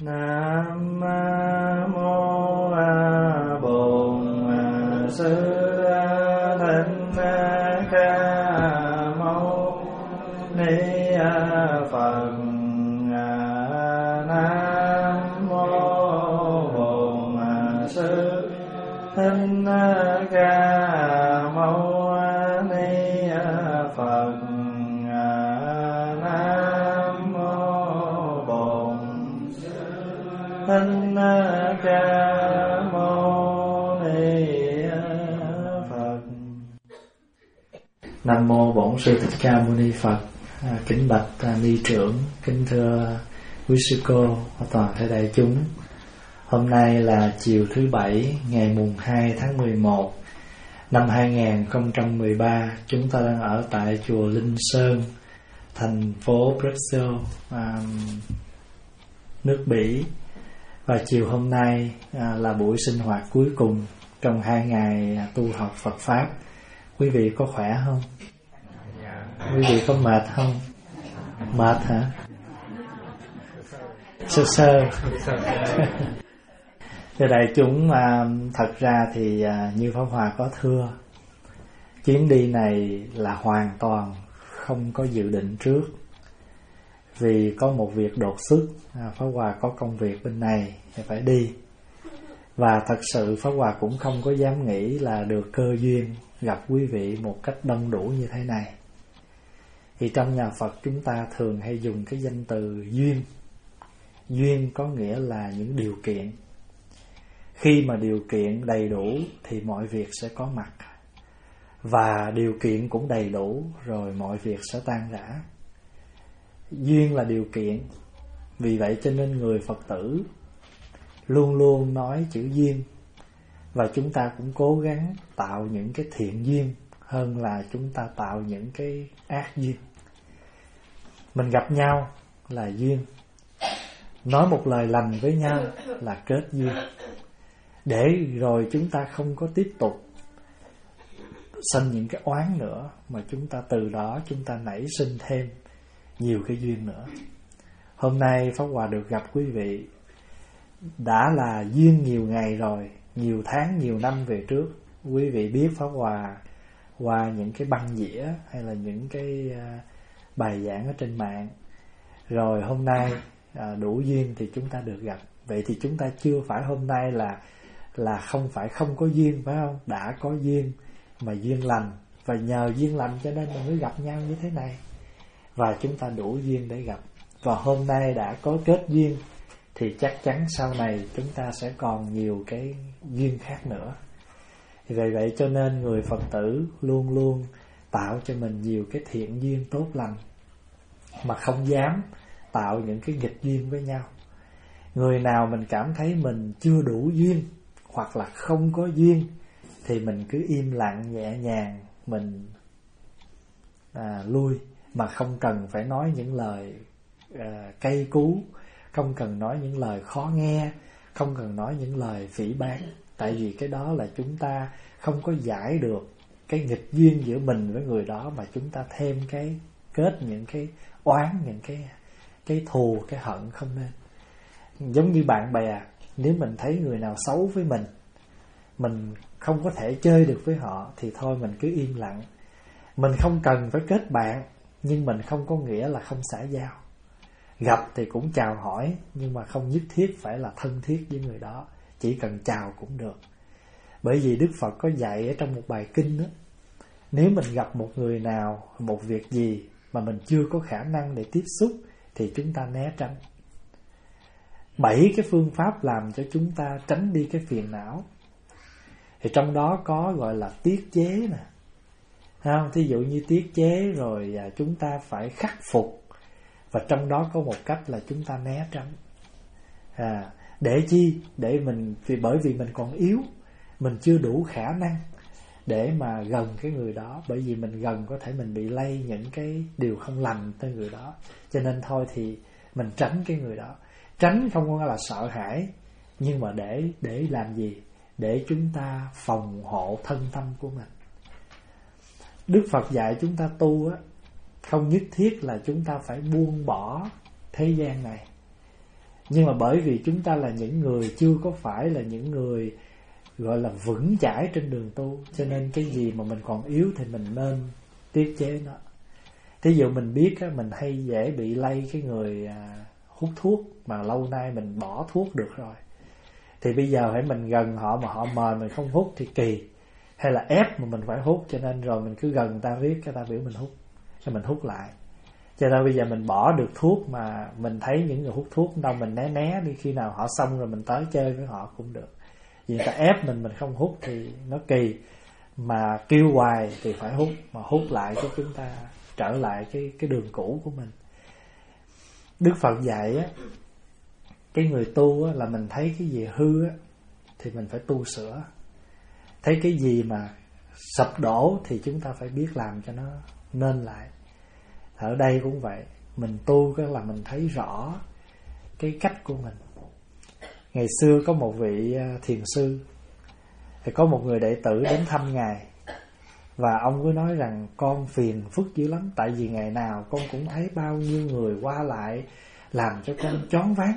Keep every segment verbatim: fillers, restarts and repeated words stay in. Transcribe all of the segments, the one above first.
Nam mô Bổn Sư Thích Ca Mâu Ni Phật. Nam mô Bổn Sư Thích Ca Mâu Ni Phật. Nam mô Bổn Thích Ca Mâu Ni Phật. Nam mô Bổn Sư Thích Ca Mâu Ni Phật. À, kính bạch à, ni trưởng, kính thưa quý sư cô và toàn thể đại chúng. Hôm nay là chiều thứ bảy, ngày mùng hai tháng mười một năm hai nghìn không trăm mười ba. Chúng ta đang ở tại chùa Linh Sơn, thành phố Bruxelles, à, nước Bỉ. Và chiều hôm nay à, là buổi sinh hoạt cuối cùng trong hai ngày tu học Phật Pháp. Quý vị có khỏe không? Quý vị có mệt không? Mệt hả? Sơ sơ. Thưa đại chúng, à, thật ra thì à, như Pháp Hòa có thưa, chuyến đi này là hoàn toàn không có dự định trước. Vì có một việc đột xuất, à, Pháp Hòa có công việc bên này thì phải đi. Và thật sự Pháp Hòa cũng không có dám nghĩ là được cơ duyên gặp quý vị một cách đông đủ như thế này. Thì trong nhà Phật chúng ta thường hay dùng cái danh từ duyên. Duyên có nghĩa là những điều kiện. Khi mà điều kiện đầy đủ thì mọi việc sẽ có mặt. Và điều kiện cũng đầy đủ rồi mọi việc sẽ tan rã. Duyên là điều kiện. Vì vậy cho nên người Phật tử luôn luôn nói chữ duyên. Và chúng ta cũng cố gắng tạo những cái thiện duyên hơn là chúng ta tạo những cái ác duyên. Mình gặp nhau là duyên. Nói một lời lành với nhau là kết duyên. Để rồi chúng ta không có tiếp tục sanh những cái oán nữa, mà chúng ta từ đó chúng ta nảy sinh thêm nhiều cái duyên nữa. Hôm nay Pháp Hòa được gặp quý vị đã là duyên nhiều ngày rồi, nhiều tháng, nhiều năm về trước. Quý vị biết Pháp Hòa qua những cái băng dĩa hay là những cái bài giảng ở trên mạng. Rồi hôm nay à, đủ duyên thì chúng ta được gặp. Vậy thì chúng ta chưa phải hôm nay là là không phải không có duyên, phải không? Đã có duyên mà duyên lành. Và nhờ duyên lành cho nên mình mới gặp nhau như thế này. Và chúng ta đủ duyên để gặp. Và hôm nay đã có kết duyên thì chắc chắn sau này chúng ta sẽ còn nhiều cái duyên khác nữa. Vì vậy cho nên người Phật tử luôn luôn tạo cho mình nhiều cái thiện duyên tốt lành, mà không dám tạo những cái nghịch duyên với nhau. Người nào mình cảm thấy mình chưa đủ duyên hoặc là không có duyên thì mình cứ im lặng nhẹ nhàng, mình à, lui, mà không cần phải nói những lời à, cay cú, không cần nói những lời khó nghe, không cần nói những lời phỉ báng. Tại vì cái đó là chúng ta không có giải được cái nghịch duyên giữa mình với người đó, mà chúng ta thêm cái kết những cái oán, những cái cái thù, cái hận không nên. Giống như bạn bè, nếu mình thấy người nào xấu với mình, mình không có thể chơi được với họ thì thôi mình cứ im lặng. Mình không cần phải kết bạn, nhưng mình không có nghĩa là không xã giao. Gặp thì cũng chào hỏi, nhưng mà không nhất thiết phải là thân thiết với người đó, chỉ cần chào cũng được. Bởi vì Đức Phật có dạy ở trong một bài kinh đó, nếu mình gặp một người nào, một việc gì mà mình chưa có khả năng để tiếp xúc thì chúng ta né tránh. Bảy cái phương pháp làm cho chúng ta tránh đi cái phiền não. Thì trong đó có gọi là tiết chế nè, không? Thí dụ như tiết chế rồi à, chúng ta phải khắc phục. Và trong đó có một cách là chúng ta né tránh. À, để chi? Để mình, vì bởi vì mình còn yếu, mình chưa đủ khả năng để mà gần cái người đó. Bởi vì mình gần có thể mình bị lây những cái điều không lành tới người đó. Cho nên thôi thì mình tránh cái người đó. Tránh không có là sợ hãi, nhưng mà để để làm gì? Để chúng ta phòng hộ thân tâm của mình. Đức Phật dạy chúng ta tu á, không nhất thiết là chúng ta phải buông bỏ thế gian này. Nhưng mà bởi vì chúng ta là những người chưa có phải là những người gọi là vững chãi trên đường tu, cho nên cái gì mà mình còn yếu thì mình nên tiết chế nó. Thí dụ mình biết á, mình hay dễ bị lây cái người à, hút thuốc mà lâu nay mình bỏ thuốc được rồi, thì bây giờ phải mình gần họ mà họ mời mình không hút thì kỳ, hay là ép mà mình phải hút, cho nên rồi mình cứ gần người ta riết, cái ta biểu mình hút, cho mình hút lại. Cho nên bây giờ mình bỏ được thuốc mà mình thấy những người hút thuốc đâu mình né né đi, khi nào họ xong rồi mình tới chơi với họ cũng được. Vì người ta ép mình mình không hút thì nó kỳ, mà kêu hoài thì phải hút, mà hút lại cái chúng ta trở lại cái cái đường cũ của mình. Đức Phật dạy á, cái người tu á, là mình thấy cái gì hư á, thì mình phải tu sửa. Thấy cái gì mà sập đổ thì chúng ta phải biết làm cho nó nên lại. Ở đây cũng vậy, mình tu cái là mình thấy rõ cái cách của mình. Ngày xưa có một vị thiền sư, thì có một người đệ tử đến thăm ngài, và ông cứ nói rằng con phiền phức dữ lắm, tại vì ngày nào con cũng thấy bao nhiêu người qua lại làm cho con choáng váng.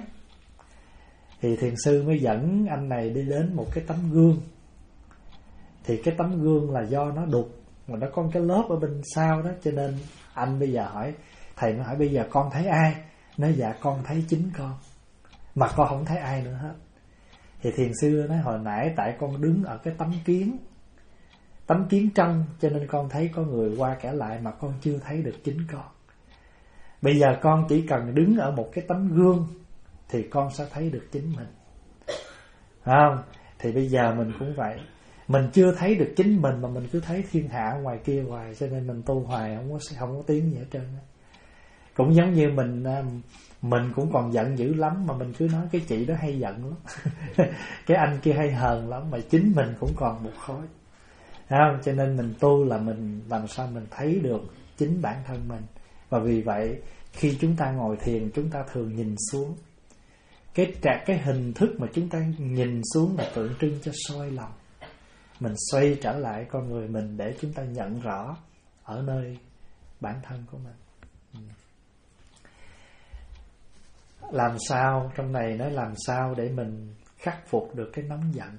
Thì thiền sư mới dẫn anh này đi đến một cái tấm gương. Thì cái tấm gương là do nó đục, mà nó có cái lớp ở bên sau đó, cho nên anh bây giờ hỏi, thầy mới hỏi bây giờ con thấy ai? Nói dạ con thấy chính con, mà con không thấy ai nữa hết. Thì thiền sư nói hồi nãy tại con đứng ở cái tấm kiến, tấm kiến trong, cho nên con thấy có người qua kẻ lại mà con chưa thấy được chính con. Bây giờ con chỉ cần đứng ở một cái tấm gương thì con sẽ thấy được chính mình, phải không? Thì bây giờ mình cũng vậy, mình chưa thấy được chính mình mà mình cứ thấy thiên hạ ngoài kia hoài, cho nên mình tu hoài không có không có tiếng gì hết trơn. Cũng giống như mình mình cũng còn giận dữ lắm, mà mình cứ nói cái chị đó hay giận lắm cái anh kia hay hờn lắm, mà chính mình cũng còn một khối, phải không? Cho nên mình tu là mình làm sao mình thấy được chính bản thân mình. Và vì vậy khi chúng ta ngồi thiền, chúng ta thường nhìn xuống. Cái trạc cái hình thức mà chúng ta nhìn xuống là tượng trưng cho soi lòng. Mình xoay trở lại con người mình để chúng ta nhận rõ ở nơi bản thân của mình. Làm sao, trong này nói làm sao để mình khắc phục được cái nóng giận.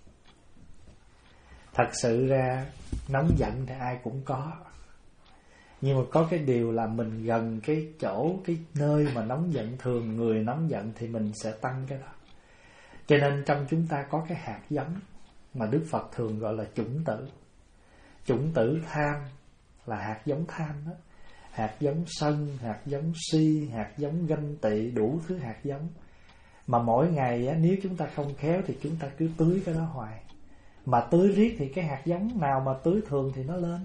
Thật sự ra nóng giận thì ai cũng có, nhưng mà có cái điều là mình gần cái chỗ, cái nơi mà nóng giận, thường người nóng giận thì mình sẽ tăng cái đó. Cho nên trong chúng ta có cái hạt giống mà Đức Phật thường gọi là chủng tử. Chủng tử tham là hạt giống tham đó. Hạt giống sân, hạt giống si, hạt giống ganh tị, đủ thứ hạt giống. Mà mỗi ngày á, nếu chúng ta không khéo thì chúng ta cứ tưới cái đó hoài. Mà tưới riết thì cái hạt giống nào mà tưới thường thì nó lên.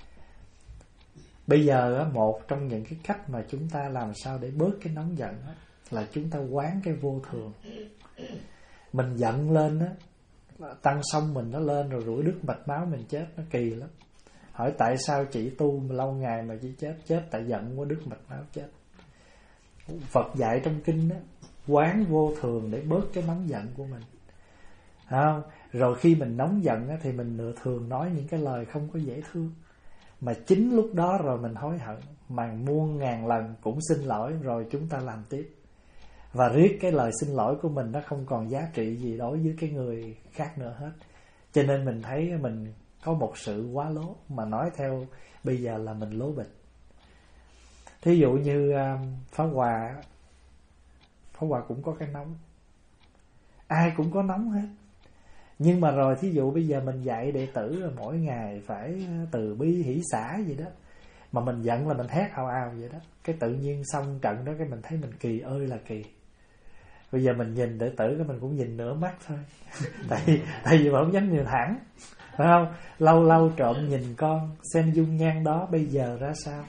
Bây giờ á, một trong những cái cách mà chúng ta làm sao để bớt cái nóng giận á, là chúng ta quán cái vô thường. Mình giận lên á, tăng xong mình nó lên rồi rủi đứt mạch máu mình chết, nó kỳ lắm. Hỏi tại sao chị tu mà lâu ngày mà chỉ chết? Chết tại giận quá đứt mạch máu chết. Phật dạy trong kinh đó, quán vô thường để bớt cái nóng giận của mình, không? Rồi khi mình nóng giận á, thì mình nửa thường nói những cái lời không có dễ thương, mà chính lúc đó rồi mình hối hận, mà muôn ngàn lần cũng xin lỗi rồi chúng ta làm tiếp. Và riết cái lời xin lỗi của mình nó không còn giá trị gì đối với cái người khác nữa hết. Cho nên mình thấy mình có một sự quá lố, mà nói theo bây giờ là mình lố bịch. Thí dụ như Pháp Hòa, Pháp Hòa cũng có cái nóng, ai cũng có nóng hết. Nhưng mà rồi thí dụ bây giờ mình dạy đệ tử là mỗi ngày phải từ bi hỷ xả gì đó, mà mình giận là mình hét ào ào vậy đó, cái tự nhiên xong trận đó cái mình thấy mình kỳ ơi là kỳ. Bây giờ mình nhìn đệ tử cái mình cũng nhìn nửa mắt thôi tại, tại vì mà không dám nhìn thẳng, phải không? Lâu lâu trộm nhìn con xem dung nhan đó bây giờ ra sao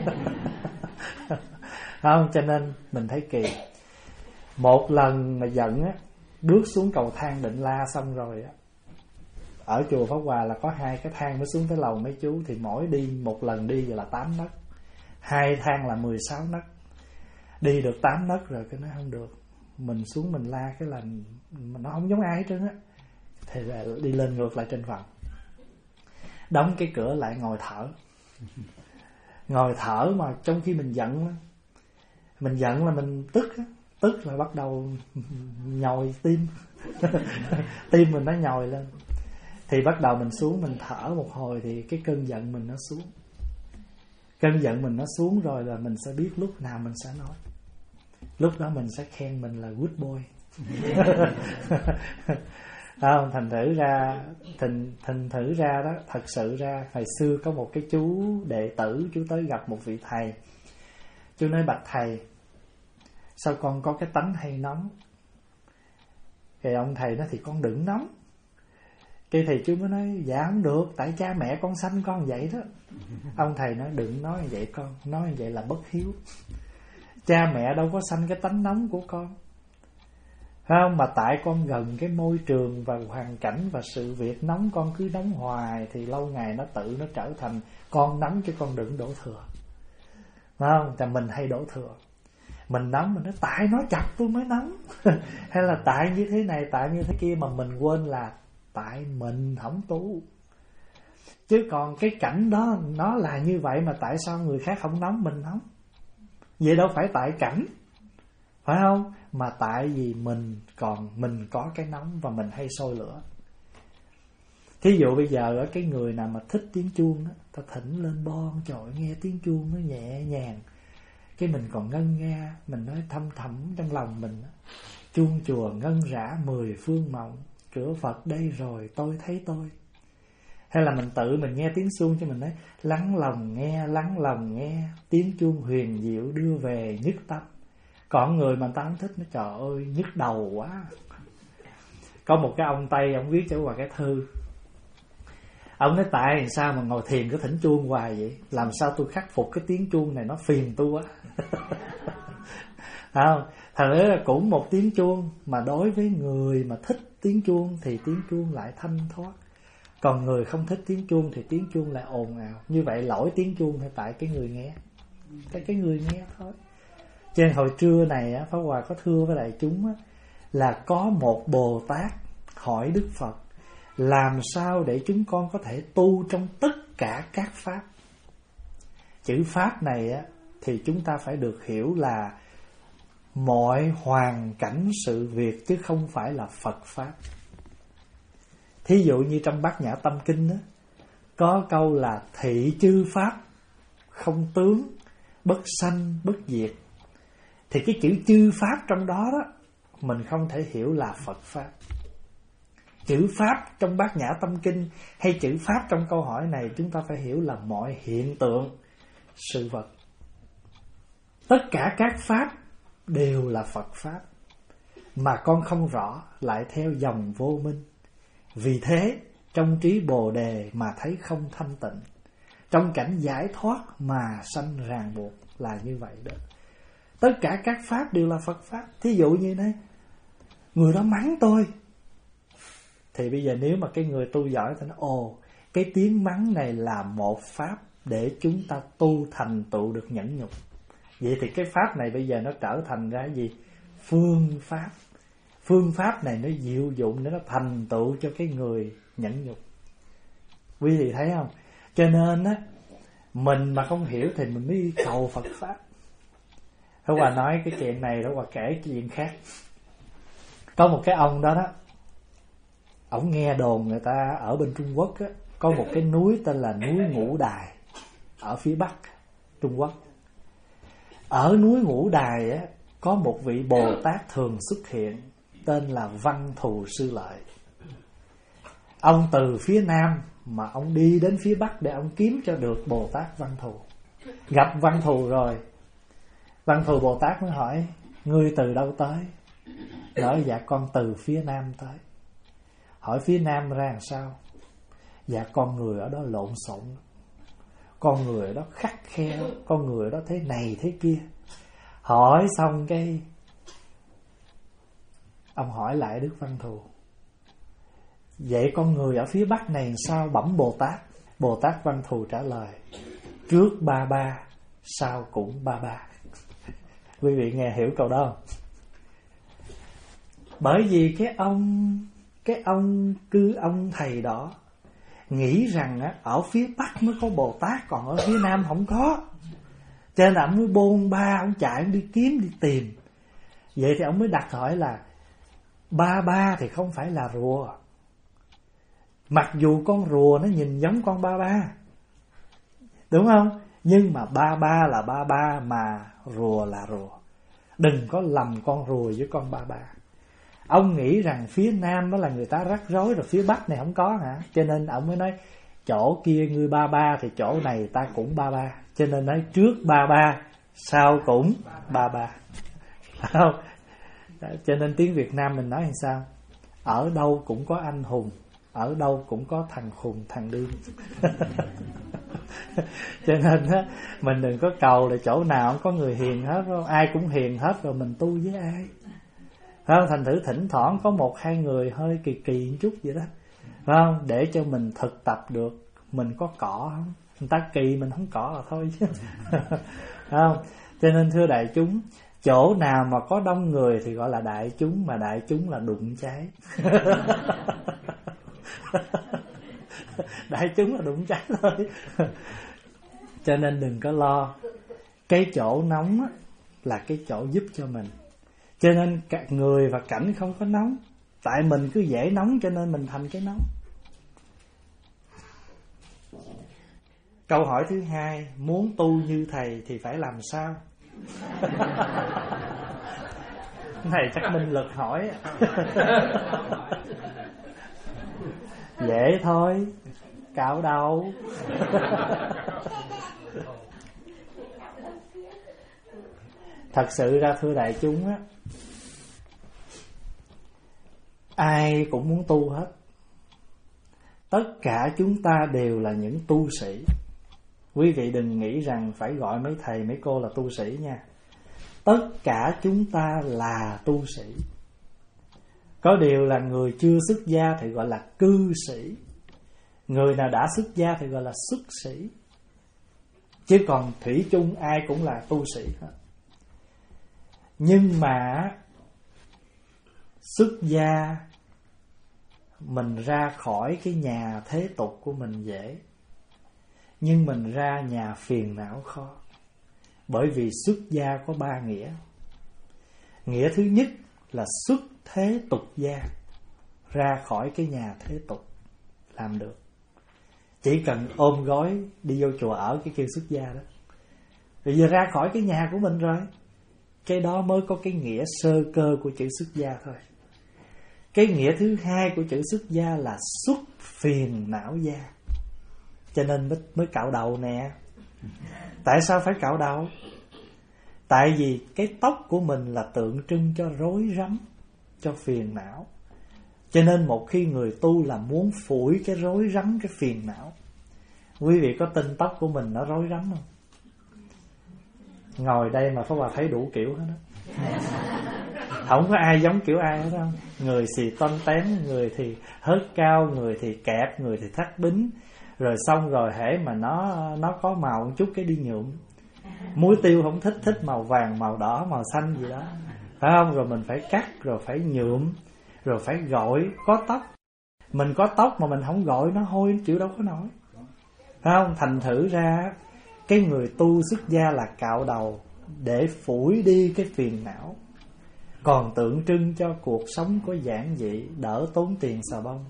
không? Cho nên mình thấy kỳ. Một lần mà giận á, bước xuống cầu thang định la xong rồi á, ở chùa Pháp Hòa là có hai cái thang mới xuống tới lầu mấy chú, thì mỗi đi một lần đi là tám nấc, hai thang là mười sáu nấc. Đi được tám nấc rồi cái nó không được, mình xuống mình la cái là nó không giống ai hết trơn á, thì là đi lên ngược lại trên phòng, đóng cái cửa lại ngồi thở. Ngồi thở mà trong khi mình giận, mình giận là mình tức á, tức là bắt đầu nhồi tim. Tim mình nó nhồi lên. Thì bắt đầu mình xuống, mình thở một hồi thì cái cơn giận mình nó xuống. Cơn giận mình nó xuống rồi là mình sẽ biết lúc nào mình sẽ nói. Lúc đó mình sẽ khen mình là good boy. Không, thành thử ra thành, thành thử ra đó, thật sự ra hồi xưa có một cái chú đệ tử, chú tới gặp một vị thầy. Chú nói: bạch thầy, sao con có cái tánh hay nóng? Thì ông thầy nói: thì con đừng nóng. Cái thầy chú mới nói: dạ không được, tại cha mẹ con sanh con vậy đó. Ông thầy nói: đừng nói như vậy con, nói như vậy là bất hiếu. Cha mẹ đâu có sanh cái tánh nóng của con, phải không? Mà tại con gần cái môi trường và hoàn cảnh và sự việc nóng, con cứ nóng hoài thì lâu ngày nó tự nó trở thành con nóng, chứ con đừng đổ thừa, phải không? Thì mình hay đổ thừa. Mình nóng mình nói tại nó chặt tôi mới nóng. Hay là tại như thế này, tại như thế kia, mà mình quên là tại mình không tu. Chứ còn cái cảnh đó nó là như vậy, mà tại sao người khác không nóng mình nóng? Vậy đâu phải tại cảnh, phải không? Mà tại vì mình còn mình có cái nóng và mình hay sôi lửa. Thí dụ bây giờ ở cái người nào mà thích tiếng chuông đó, ta thỉnh lên bon, trời ơi, nghe tiếng chuông nó nhẹ nhàng, cái mình còn ngân nga, mình nói thâm thẳm trong lòng mình đó: chuông chùa ngân rã mười phương mộng, cửa Phật đây rồi tôi thấy tôi. Hay là mình tự mình nghe tiếng chuông cho mình nói: lắng lòng nghe, lắng lòng nghe, tiếng chuông huyền diệu đưa về nhức tâm. Còn người mà người ta không thích, nó trời ơi nhức đầu quá. Có một cái ông Tây, ông viết cho qua cái thư. Ông nói: tại sao mà ngồi thiền cứ thỉnh chuông hoài vậy? Làm sao tôi khắc phục cái tiếng chuông này, nó phiền tôi quá. Không, thật ra là cũng một tiếng chuông, mà đối với người mà thích tiếng chuông thì tiếng chuông lại thanh thoát. Còn người không thích tiếng chuông thì tiếng chuông lại ồn ào. Như vậy lỗi tiếng chuông hay tại cái người nghe? Tại cái người nghe thôi. Cho nên hồi trưa này Pháp Hòa có thưa với đại chúng á, là có một Bồ Tát hỏi Đức Phật: làm sao để chúng con có thể tu trong tất cả các pháp? Chữ pháp này á, thì chúng ta phải được hiểu là mọi hoàn cảnh sự việc, chứ không phải là Phật pháp. Thí dụ như trong Bát Nhã Tâm Kinh á, có câu là thị chư pháp không tướng, bất sanh bất diệt. Thì cái chữ chư pháp trong đó đó, mình không thể hiểu là Phật pháp. Chữ pháp trong Bát Nhã Tâm Kinh hay chữ pháp trong câu hỏi này, chúng ta phải hiểu là mọi hiện tượng sự vật. Tất cả các pháp đều là Phật pháp, mà con không rõ, lại theo dòng vô minh. Vì thế trong trí Bồ Đề mà thấy không thanh tịnh, trong cảnh giải thoát mà sanh ràng buộc, là như vậy đó. Tất cả các pháp đều là Phật pháp. Thí dụ như thế, người đó mắng tôi, thì bây giờ nếu mà cái người tu giỏi thì nói: ồ, cái tiếng mắng này là một pháp để chúng ta tu thành tựu được nhẫn nhục. Vậy thì cái pháp này bây giờ nó trở thành ra gì? Phương pháp. Phương pháp này nó diệu dụng để nó thành tựu cho cái người nhẫn nhục. Quý vị thấy không? Cho nên á, mình mà không hiểu thì mình mới cầu Phật pháp. Pháp Hòa nói cái chuyện này, Pháp Hòa kể cái chuyện khác. Có một cái ông đó đó, ổng nghe đồn người ta ở bên Trung Quốc á, có một cái núi tên là núi Ngũ Đài ở phía Bắc Trung Quốc. Ở núi Ngũ Đài á, có một vị Bồ Tát thường xuất hiện, tên là Văn Thù Sư Lợi. Ông từ phía Nam mà ông đi đến phía Bắc để ông kiếm cho được Bồ Tát Văn Thù. Gặp Văn Thù rồi, Văn Thù Bồ Tát mới hỏi: ngươi từ đâu tới? Nói: dạ con từ phía Nam tới. Hỏi phía Nam ra làm sao? Dạ con người ở đó lộn xộn, con người ở đó khắt khe, con người ở đó thế này thế kia. Hỏi xong cái ông hỏi lại Đức Văn Thù: vậy con người ở phía Bắc này sao bẩm Bồ Tát? Bồ Tát Văn Thù trả lời: trước ba ba, sau cũng ba ba. Quý vị nghe hiểu câu đó không? Bởi vì cái ông Cái ông cư ông thầy đó nghĩ rằng á, ở phía Bắc mới có Bồ Tát, còn ở phía Nam không có. Cho nên ông mới bôn ba, ông chạy, ông đi kiếm, đi tìm. Vậy thì ông mới đặt hỏi là ba ba thì không phải là rùa. Mặc dù con rùa nó nhìn giống con ba ba, đúng không? Nhưng mà ba ba là ba ba, mà rùa là rùa. Đừng có lầm con rùa với con ba ba. Ông nghĩ rằng phía Nam đó là người ta rắc rối, rồi phía Bắc này không có hả? Cho nên ông mới nói chỗ kia ngươi ba ba thì chỗ này ta cũng ba ba. Cho nên nói trước ba ba, sau cũng ba ba. Không? Cho nên tiếng Việt Nam mình nói làm sao? Ở đâu cũng có anh hùng, ở đâu cũng có thằng khùng thằng điên. Cho nên á, mình đừng có cầu là chỗ nào cũng có người hiền hết, không? Ai cũng hiền hết rồi mình tu với ai, không? Thành thử thỉnh thoảng có một hai người hơi kỳ kỳ một chút vậy đó, không? Để cho mình thực tập được. Mình có cỏ không? Người ta kỳ mình không cỏ là thôi chứ. Không? Cho nên thưa đại chúng, chỗ nào mà có đông người thì gọi là đại chúng, mà đại chúng là đụng cháy. Đại chúng là đụng cháy thôi. Cho nên đừng có lo. Cái chỗ nóng á, là cái chỗ giúp cho mình. Cho nên cả người và cảnh không có nóng. Tại mình cứ dễ nóng cho nên mình thành cái nóng. Câu hỏi thứ hai, muốn tu như thầy thì phải làm sao? Này chắc Minh Lực hỏi. Dễ thôi, cạo đầu. Thật sự ra thưa đại chúng á, ai cũng muốn tu hết. Tất cả chúng ta đều là những tu sĩ. Quý vị đừng nghĩ rằng phải gọi mấy thầy mấy cô là tu sĩ nha. Tất cả chúng ta là tu sĩ. Có điều là người chưa xuất gia thì gọi là cư sĩ, người nào đã xuất gia thì gọi là xuất sĩ. Chứ còn thủy chung ai cũng là tu sĩ hết. Nhưng mà xuất gia mình ra khỏi cái nhà thế tục của mình dễ, nhưng mình ra nhà phiền não khó. Bởi vì xuất gia có ba nghĩa. Nghĩa thứ nhất là xuất thế tục gia, ra khỏi cái nhà thế tục làm được. Chỉ cần ôm gói đi vô chùa ở cái kêu xuất gia đó. Bây giờ ra khỏi cái nhà của mình rồi, cái đó mới có cái nghĩa sơ cơ của chữ xuất gia thôi. Cái nghĩa thứ hai của chữ xuất gia là xuất phiền não gia. Cho nên mới, mới cạo đầu nè. Tại sao phải cạo đầu? Tại vì cái tóc của mình là tượng trưng cho rối rắm, cho phiền não. Cho nên một khi người tu là muốn phủi cái rối rắm, cái phiền não. Quý vị có tin tóc của mình nó rối rắm không? Ngồi đây mà Pháp Hòa thấy đủ kiểu hết đó. Không có ai giống kiểu ai hết đâu. Người thì toan tém, người thì hớt cao, người thì kẹp, người thì thắt bính. Rồi xong rồi hễ mà nó nó có màu một chút cái đi nhuộm. Muối tiêu không thích, thích màu vàng, màu đỏ, màu xanh gì đó, phải không? Rồi mình phải cắt, rồi phải nhuộm, rồi phải gội. Có tóc, mình có tóc mà mình không gội nó hôi chịu đâu có nổi, phải không? Thành thử ra cái người tu xuất gia là cạo đầu để phủi đi cái phiền não, còn tượng trưng cho cuộc sống có giản dị, đỡ tốn tiền xà bông.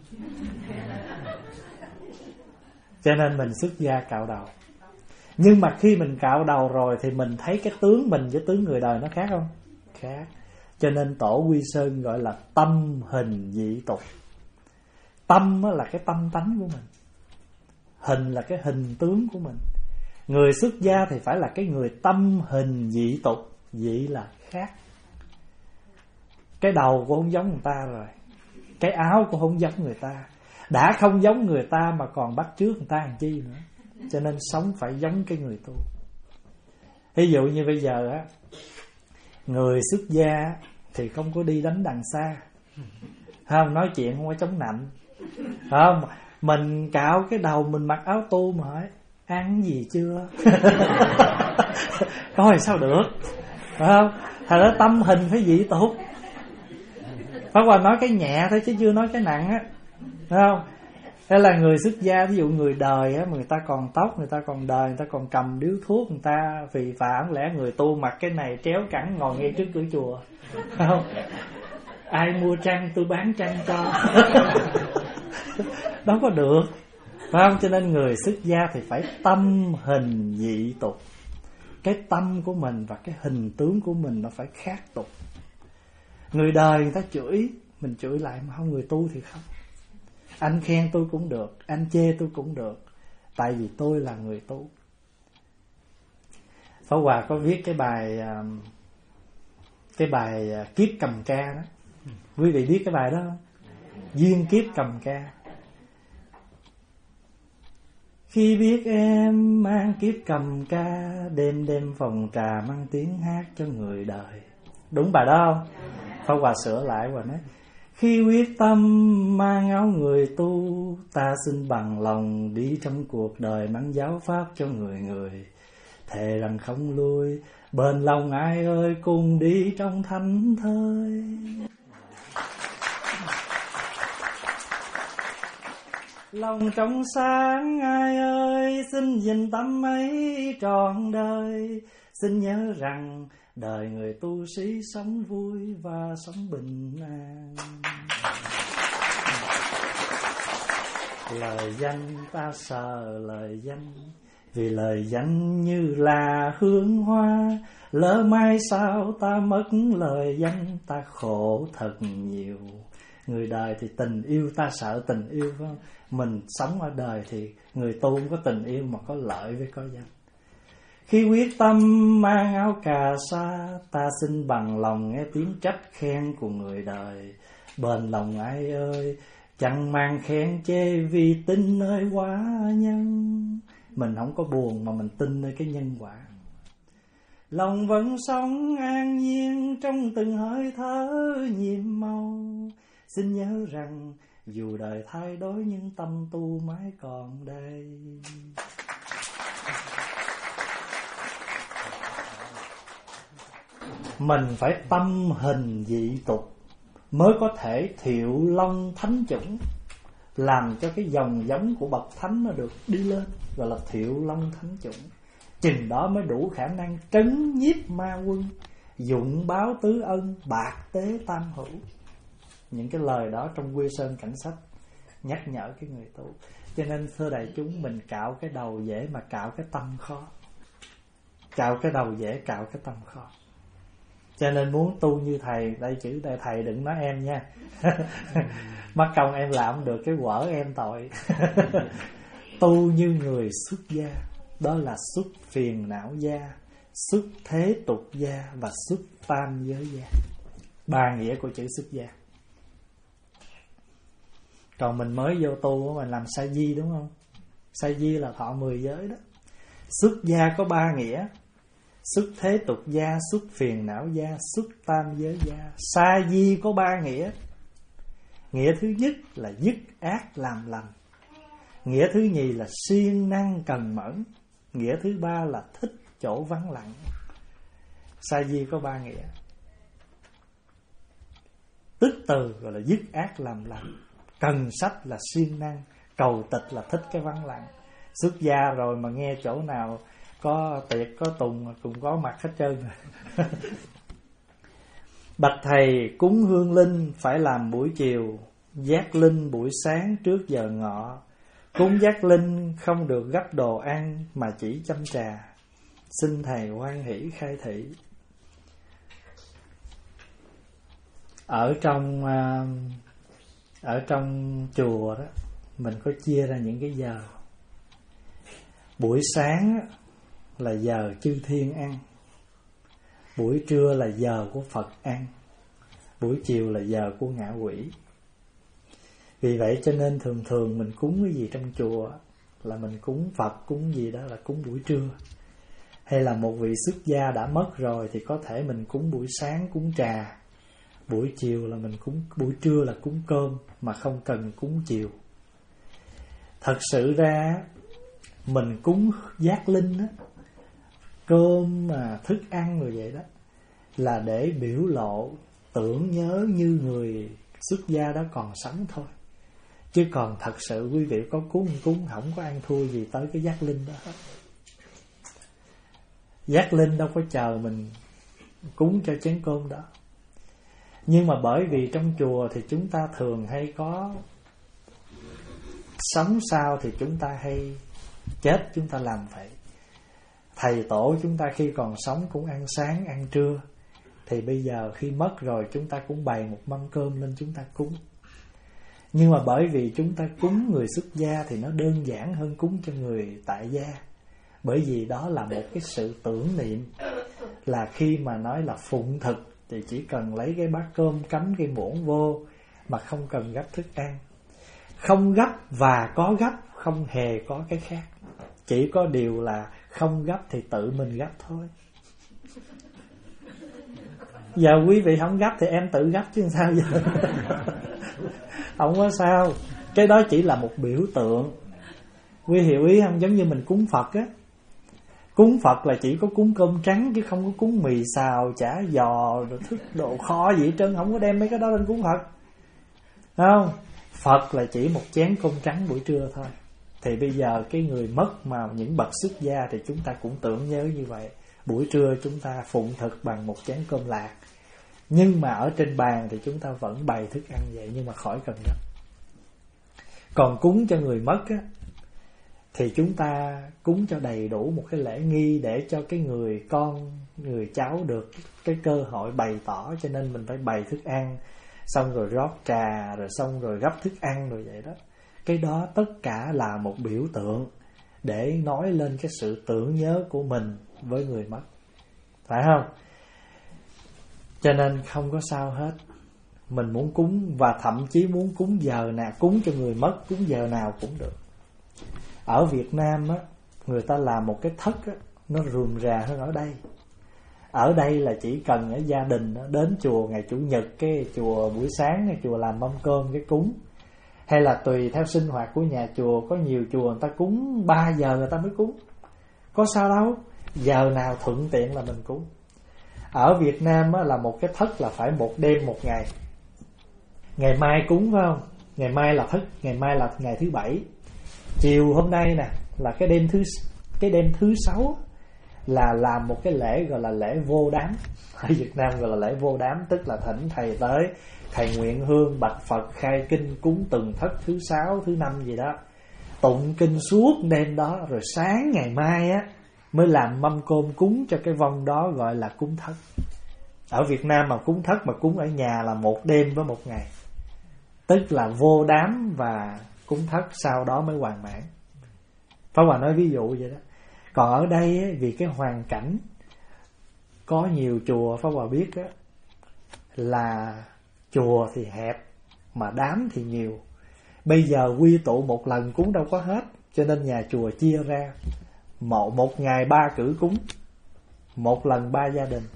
Cho nên mình xuất gia cạo đầu. Nhưng mà khi mình cạo đầu rồi thì mình thấy cái tướng mình với tướng người đời nó khác không? Khác. Cho nên Tổ Quy Sơn gọi là tâm hình dị tục. Tâm là cái tâm tánh của mình, hình là cái hình tướng của mình. Người xuất gia thì phải là cái người tâm hình dị tục. Dị là khác. Cái đầu cũng không giống người ta rồi, cái áo cũng không giống người ta. Đã không giống người ta mà còn bắt chước người ta làm chi nữa. Cho nên sống phải giống cái người tu. Ví dụ như bây giờ á, người xuất gia thì không có đi đánh đằng xa, không nói chuyện không có chống nạnh, không. Mình cạo cái đầu, mình mặc áo tu mà hỏi ăn gì chưa? Coi sao được, phải không? Thật ra tâm hình phải dị tục. Pháp Hòa nói cái nhẹ thôi chứ chưa nói cái nặng á, phải không? Hay là người xuất gia, ví dụ người đời á, mà người ta còn tóc, người ta còn đời, người ta còn cầm điếu thuốc, người ta vì phạm, lẽ người tu mặc cái này tréo cẳng ngồi ngay trước cửa chùa, không? Ai mua trăng tôi bán trăng cho. Đâu có được, phải không? Cho nên người xuất gia thì phải tâm hình dị tục. Cái tâm của mình và cái hình tướng của mình nó phải khác tục. Người đời người ta chửi, mình chửi lại, mà không, người tu thì không. Anh khen tôi cũng được, anh chê tôi cũng được, tại vì tôi là người tu. Pháp Hòa có viết cái bài Cái bài Kiếp Cầm Ca đó. Quý vị biết cái bài đó không? Duyên kiếp cầm ca. Khi biết em mang kiếp cầm ca, đêm đêm phòng trà mang tiếng hát cho người đời. Đúng bài đó không? Pháp Hòa sửa lại và nói: khi quyết tâm mang áo người tu, ta xin bằng lòng đi trong cuộc đời mang giáo pháp cho người người. Thề rằng không lui, bền lòng ai ơi, cùng đi trong thánh thơi. Lòng trong sáng ai ơi, xin gìn tâm ấy trọn đời. Xin nhớ rằng đời người tu sĩ sống vui và sống bình an. Lời danh ta sợ lời danh, vì lời danh như là hương hoa. Lỡ mai sao ta mất lời danh, ta khổ thật nhiều. Người đời thì tình yêu, ta sợ tình yêu, phải không? Mình sống ở đời thì người tu không có tình yêu mà có lợi với có danh. Khi quyết tâm mang áo cà sa, ta xin bằng lòng nghe tiếng trách khen của người đời. Bền lòng ai ơi, chẳng mang khen chê vì tin nơi quả nhân. Mình không có buồn mà mình tin nơi cái nhân quả. Lòng vẫn sống an nhiên trong từng hơi thở nhiệm màu. Xin nhớ rằng dù đời thay đổi nhưng tâm tu mãi còn đây. Mình phải tâm hình dị tục mới có thể thiệu long thánh chủng, làm cho cái dòng giống của bậc thánh nó được đi lên, gọi là thiệu long thánh chủng. Chừng đó mới đủ khả năng trấn nhiếp ma quân, dụng báo tứ ân, bạc tế tam hữu. Những cái lời đó trong Quy Sơn Cảnh Sách nhắc nhở cái người tu. Cho nên thưa đại chúng, mình cạo cái đầu dễ mà cạo cái tâm khó. Cạo cái đầu dễ, cạo cái tâm khó. Cho nên muốn tu như thầy, đây chữ đây thầy đừng nói em nha. Mất công em làm được cái quở em tội. Tu như người xuất gia, đó là xuất phiền não gia, xuất thế tục gia và xuất tam giới gia. Ba nghĩa của chữ xuất gia. Còn mình mới vô tu mình làm sa di, đúng không? Sa di là thọ mười giới đó. Xuất gia có ba nghĩa: xuất thế tục gia, xuất phiền não gia, xuất tam giới gia. Sa di có ba nghĩa. Nghĩa thứ nhất là dứt ác làm lành. Nghĩa thứ nhì là siêng năng cần mẫn. Nghĩa thứ ba là thích chỗ vắng lặng. Sa di có ba nghĩa. Tức từ gọi là dứt ác làm lành, cần sách là siêng năng, cầu tịch là thích cái vắng lặng. Xuất gia rồi mà nghe chỗ nào có tiệc có tùng cùng có mặt hết trơn. Bạch thầy, cúng hương linh phải làm buổi chiều, giác linh buổi sáng trước giờ ngọ. Cúng giác linh không được gấp đồ ăn mà chỉ chăm trà. Xin thầy hoan hỷ khai thị. Ở trong ở trong chùa đó, mình có chia ra những cái giờ. Buổi sáng là giờ chư thiên ăn, buổi trưa là giờ của Phật ăn, buổi chiều là giờ của ngạ quỷ. Vì vậy cho nên thường thường mình cúng cái gì trong chùa là mình cúng Phật, cúng gì đó là cúng buổi trưa. Hay là một vị xuất gia đã mất rồi thì có thể mình cúng buổi sáng cúng trà, buổi chiều là mình cúng, buổi trưa là cúng cơm mà không cần cúng chiều. Thật sự ra mình cúng giác linh á, cơm mà thức ăn rồi vậy đó, là để biểu lộ tưởng nhớ như người xuất gia đó còn sống thôi. Chứ còn thật sự quý vị có cúng cúng không có ăn thua gì tới cái giác linh đó hết. Giác linh đâu có chờ mình cúng cho chén cơm đó. Nhưng mà bởi vì trong chùa thì chúng ta thường hay có sống sao thì chúng ta hay chết chúng ta làm vậy. Thầy tổ chúng ta khi còn sống cũng ăn sáng, ăn trưa. Thì bây giờ khi mất rồi chúng ta cũng bày một mâm cơm lên chúng ta cúng. Nhưng mà bởi vì chúng ta cúng người xuất gia thì nó đơn giản hơn cúng cho người tại gia. Bởi vì đó là một cái sự tưởng niệm. Là khi mà nói là phụng thực thì chỉ cần lấy cái bát cơm cắm cái muỗng vô mà không cần gấp thức ăn. Không gấp và có gấp không hề có cái khác. Chỉ có điều là không gấp thì tự mình gấp thôi. Giờ quý vị không gấp thì em tự gấp chứ sao giờ. Không có sao. Cái đó chỉ là một biểu tượng. Quý hiểu ý không? Giống như mình cúng Phật á. Cúng Phật là chỉ có cúng cơm trắng chứ không có cúng mì xào, chả giò, rồi thức đồ kho gì hết trơn. Không có đem mấy cái đó lên cúng Phật. Không? Phật là chỉ một chén cơm trắng buổi trưa thôi. Thì bây giờ cái người mất mà những bậc xuất gia thì chúng ta cũng tưởng nhớ như vậy. Buổi trưa chúng ta phụng thực bằng một chén cơm lạc. Nhưng mà ở trên bàn thì chúng ta vẫn bày thức ăn vậy, nhưng mà khỏi cần gấp. Còn cúng cho người mất á, thì chúng ta cúng cho đầy đủ một cái lễ nghi để cho cái người con, người cháu được cái cơ hội bày tỏ. Cho nên mình phải bày thức ăn, xong rồi rót trà, rồi xong rồi gấp thức ăn rồi vậy đó. Cái đó tất cả là một biểu tượng để nói lên cái sự tưởng nhớ của mình với người mất. Phải không? Cho nên không có sao hết. Mình muốn cúng và thậm chí muốn cúng giờ nào, cúng cho người mất, cúng giờ nào cũng được. Ở Việt Nam á, người ta làm một cái thất á, nó rườm rà hơn ở đây. Ở đây là chỉ cần ở gia đình á, đến chùa ngày Chủ nhật, cái chùa buổi sáng, cái chùa làm mâm cơm cái cúng. Hay là tùy theo sinh hoạt của nhà chùa, có nhiều chùa người ta cúng ba giờ người ta mới cúng. Có sao đâu, giờ nào thuận tiện là mình cúng. Ở Việt Nam á, là một cái thất là phải một đêm một ngày. Ngày mai cúng phải không? Ngày mai là thất, ngày mai là ngày thứ bảy. Chiều hôm nay nè là cái đêm thứ cái đêm thứ sáu là làm một cái lễ gọi là lễ vô đám. Ở Việt Nam gọi là lễ vô đám, tức là thỉnh thầy tới, thầy nguyện hương bạch Phật khai kinh cúng từng thất thứ sáu, thứ năm gì đó. Tụng kinh suốt đêm đó, rồi sáng ngày mai á mới làm mâm cơm cúng cho cái vong đó, gọi là cúng thất. Ở Việt Nam mà cúng thất mà cúng ở nhà là một đêm với một ngày. Tức là vô đám và cúng thất sau đó mới hoàn mãn. Pháp Hòa nói ví dụ vậy đó. Còn ở đây ấy, vì cái hoàn cảnh có nhiều chùa, Pháp Hòa biết á, là chùa thì hẹp mà đám thì nhiều. Bây giờ quy tụ một lần cúng đâu có hết, cho nên nhà chùa chia ra một, một ngày ba cử cúng, một lần ba gia đình.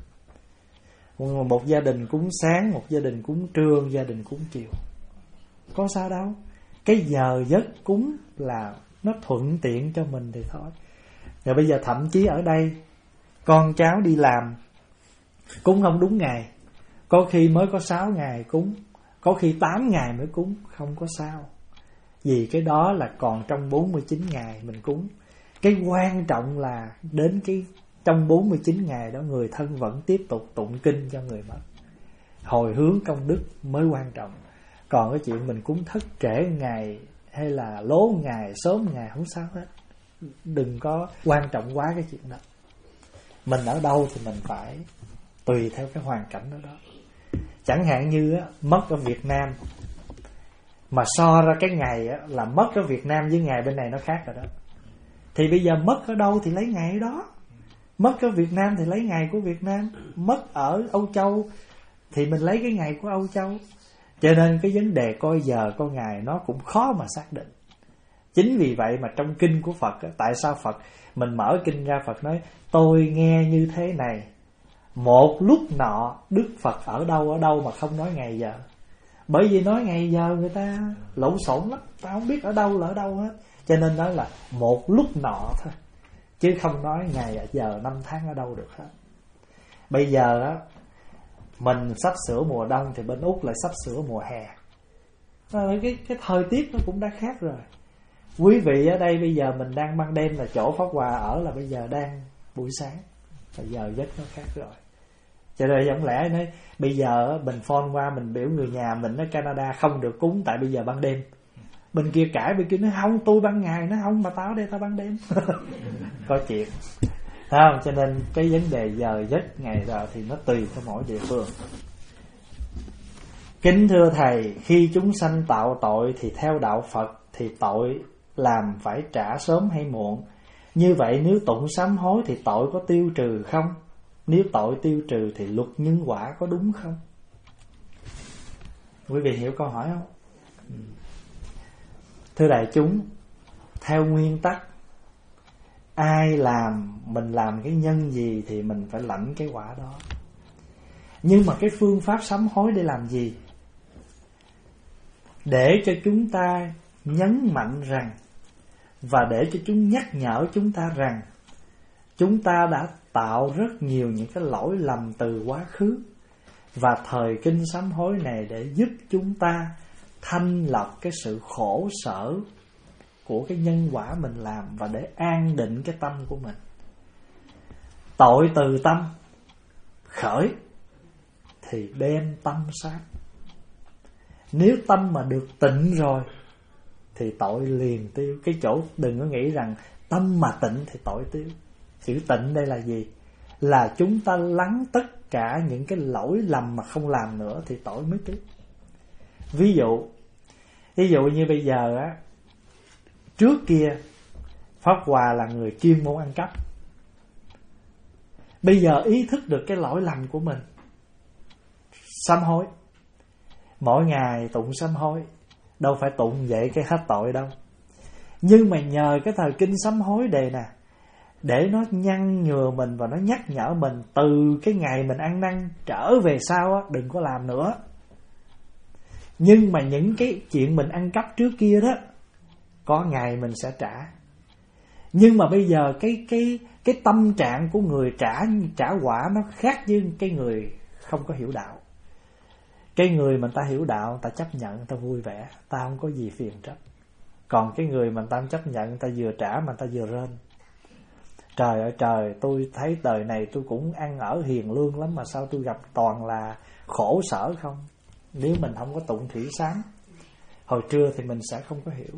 Một gia đình cúng sáng, một gia đình cúng trưa, một gia đình cúng chiều. Có sao đâu. Cái giờ giấc cúng là nó thuận tiện cho mình thì thôi. Rồi bây giờ thậm chí ở đây con cháu đi làm cúng không đúng ngày, có khi mới có sáu ngày cúng, có khi tám ngày mới cúng, không có sao. Vì cái đó là còn trong bốn mươi chín ngày mình cúng. Cái quan trọng là đến cái trong bốn mươi chín ngày đó người thân vẫn tiếp tục tụng kinh cho người mất, hồi hướng công đức mới quan trọng. Còn cái chuyện mình cúng thất trễ ngày hay là lố ngày, sớm ngày không sao hết. Đừng có quan trọng quá cái chuyện đó. Mình ở đâu thì mình phải tùy theo cái hoàn cảnh đó đó. Chẳng hạn như á, mất ở Việt Nam mà so ra cái ngày á, là mất ở Việt Nam với ngày bên này nó khác rồi đó. Thì bây giờ mất ở đâu thì lấy ngày đó. Mất ở Việt Nam thì lấy ngày của Việt Nam, mất ở Âu Châu thì mình lấy cái ngày của Âu Châu. Cho nên cái vấn đề coi giờ coi ngày nó cũng khó mà xác định. Chính vì vậy mà trong kinh của Phật, tại sao Phật mình mở kinh ra, Phật nói tôi nghe như thế này, một lúc nọ Đức Phật ở đâu ở đâu mà không nói ngày giờ. Bởi vì nói ngày giờ người ta lộn xộn lắm, ta không biết ở đâu là ở đâu hết. Cho nên nói là một lúc nọ thôi, chứ không nói ngày giờ năm tháng ở đâu được hết. Bây giờ á, mình sắp sửa mùa đông thì bên Úc lại sắp sửa mùa hè. Cái, cái thời tiết nó cũng đã khác rồi. Quý vị ở đây bây giờ mình đang ban đêm, là chỗ Pháp Hòa ở là bây giờ đang buổi sáng, bây giờ giấc nó khác rồi. Cho nên không lẽ nói bây giờ mình phone qua mình biểu người nhà mình ở Canada không được cúng tại bây giờ ban đêm, bên kia cãi bên kia nói không tôi ban ngày, nó không mà tao ở đây tao ban đêm. Có chuyện không? Cho nên cái vấn đề giờ giấc ngày giờ thì nó tùy theo mỗi địa phương. Kính thưa thầy, khi chúng sanh tạo tội thì theo đạo Phật thì tội làm phải trả sớm hay muộn. Như vậy nếu tụng sám hối thì tội có tiêu trừ không? Nếu tội tiêu trừ thì luật nhân quả có đúng không? Quý vị hiểu câu hỏi không? Thưa đại chúng, theo nguyên tắc ai làm, mình làm cái nhân gì thì mình phải lãnh cái quả đó. Nhưng mà cái phương pháp sám hối để làm gì? Để cho chúng ta nhấn mạnh rằng, và để cho chúng nhắc nhở chúng ta rằng chúng ta đã tạo rất nhiều những cái lỗi lầm từ quá khứ, và thời kinh sám hối này để giúp chúng ta thanh lọc cái sự khổ sở của cái nhân quả mình làm, và để an định cái tâm của mình. Tội từ tâm khởi thì đem tâm sát. Nếu tâm mà được tịnh rồi thì tội liền tiêu. Cái chỗ đừng có nghĩ rằng tâm mà tịnh thì tội tiêu. Chữ tịnh đây là gì? Là chúng ta lắng tất cả những cái lỗi lầm mà không làm nữa thì tội mới tiêu. Ví dụ Ví dụ như bây giờ á, trước kia Pháp Hòa là người chuyên môn ăn cắp. Bây giờ ý thức được cái lỗi lầm của mình, sám hối. Mỗi ngày tụng sám hối, đâu phải tụng vậy cái hết tội đâu. Nhưng mà nhờ cái thời kinh sám hối đề nè, để nó nhăn nhừa mình và nó nhắc nhở mình từ cái ngày mình ăn năn trở về sau á, đừng có làm nữa. Nhưng mà những cái chuyện mình ăn cắp trước kia đó, có ngày mình sẽ trả. Nhưng mà bây giờ cái cái cái tâm trạng của người trả trả quả nó khác với cái người không có hiểu đạo. Cái người mà ta hiểu đạo, ta chấp nhận, ta vui vẻ, ta không có gì phiền trách. Còn cái người mà ta không chấp nhận, ta vừa trả mà ta vừa rên. Trời ơi trời, tôi thấy đời này tôi cũng ăn ở hiền lương lắm mà sao tôi gặp toàn là khổ sở không? Nếu mình không có tụng thủy sám hồi trưa thì mình sẽ không có hiểu.